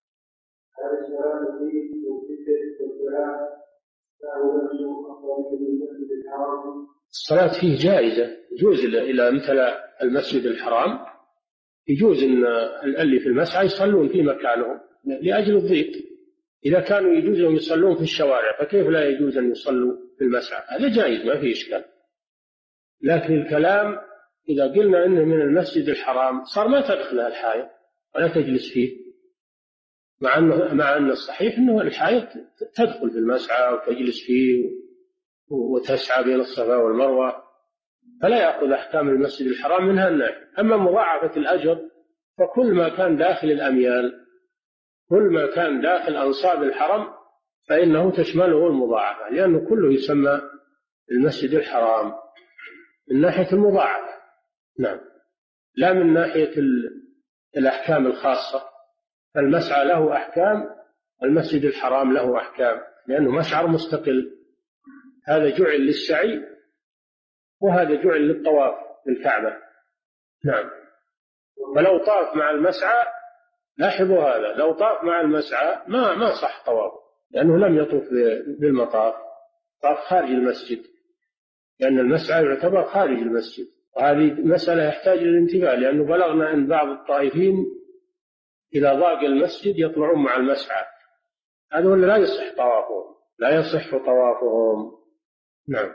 الصلاة فيه جائزة، يجوز إلى مثل المسجد الحرام، يجوز أن اللي في المسعى يصلون في مكانهم لأجل الضيق. إذا كانوا يجوز أن يصلون في الشوارع فكيف لا يجوز أن يصلوا في المسعى؟ هذا جائز ما فيه إشكال. لكن الكلام إذا قلنا أنه من المسجد الحرام صار ما تدخلها الحائط ولا تجلس فيه، مع أنه مع أن الصحيح أنه الحائط تدخل في المسعى وتجلس فيه وتسعى بين الصفا والمروة، فلا يأخذ أحكام المسجد الحرام منها الناحية. أما مضاعفة الأجر فكل ما كان داخل الأميال، كل ما كان داخل أنصاب الحرم فإنه تشمله المضاعفة، لأنه كله يسمى المسجد الحرام من ناحية المضاعفة. نعم. لا من ناحية الأحكام الخاصة، المسعى له أحكام، المسجد الحرام له أحكام، لأنه مشعر مستقل، هذا جعل للسعي وهذا جعل للطواف بالكعبة. نعم. فلو طاف مع المسعى، لاحظوا هذا، لو طاف مع المسعى ما ما صح طواف، لأنه لم يطوف بالمطاف، طاف خارج المسجد، لأن المسعى يعتبر خارج المسجد. وهذه مسألة يحتاج للانتباه، لأنه بلغنا أن بعض الطائفين إذا ضاق المسجد يطلعون مع المسعى، هذا ولا لا يصح طوافهم، لا يصح طوافهم. نعم.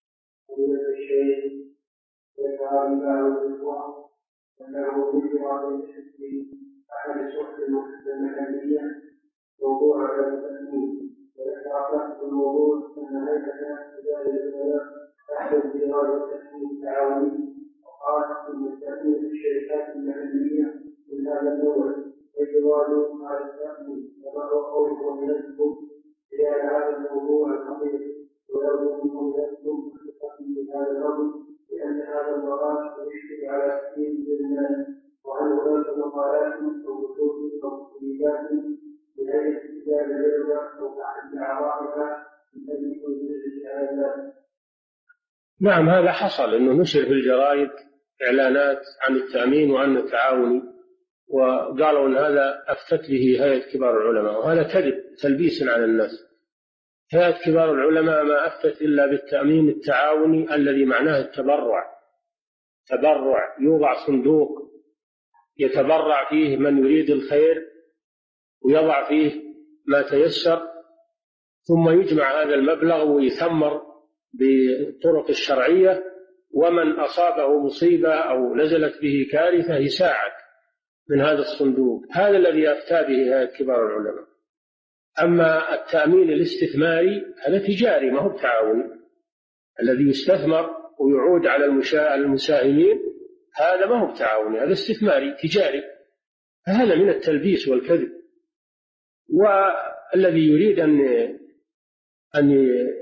أنه ذكر من حسن أحد الشخص المحلية موضوع على التسليم، وذكر نفس الموضوع أن هيئة إدارة البلد تحدث بإرادة التسليم التعاوني، وقال أن التأمين في الشركات المحلية من هذا النوع يجوز على التأمين، وما هو قوله وينسب إلى هذا الموضوع الخطير، ويرجو منهم يسلم التأمين بهذا الأمر، لأن هذا المراد يشكل على كثير من الناس، وعن هناك مقالات أو بحوث أو تسليمات بهيئة استدلال العلم أو تحديد أعضائها من أجل توزيع على الناس. نعم، هذا حصل أنه نشر في الجرائد إعلانات عن التأمين وعن التعاوني، وقالوا أن هذا أفتت به هيئة كبار العلماء، وهذا كذب تلبيس على الناس. هيئة كبار العلماء ما أفتت إلا بالتأمين التعاوني الذي معناه التبرع، تبرع، يوضع صندوق يتبرع فيه من يريد الخير ويضع فيه ما تيسر، ثم يجمع هذا المبلغ ويثمر بالطرق الشرعية، ومن أصابه مصيبة أو نزلت به كارثة يساعد من هذا الصندوق. هذا الذي أفتى به هيئة كبار العلماء. أما التأمين الاستثماري هذا تجاري ما هو تعاوني، الذي يستثمر ويعود على المساهمين هذا ما هو تعاوني، هذا استثماري تجاري، هذا من التلبيس والكذب. والذي يريد أن أن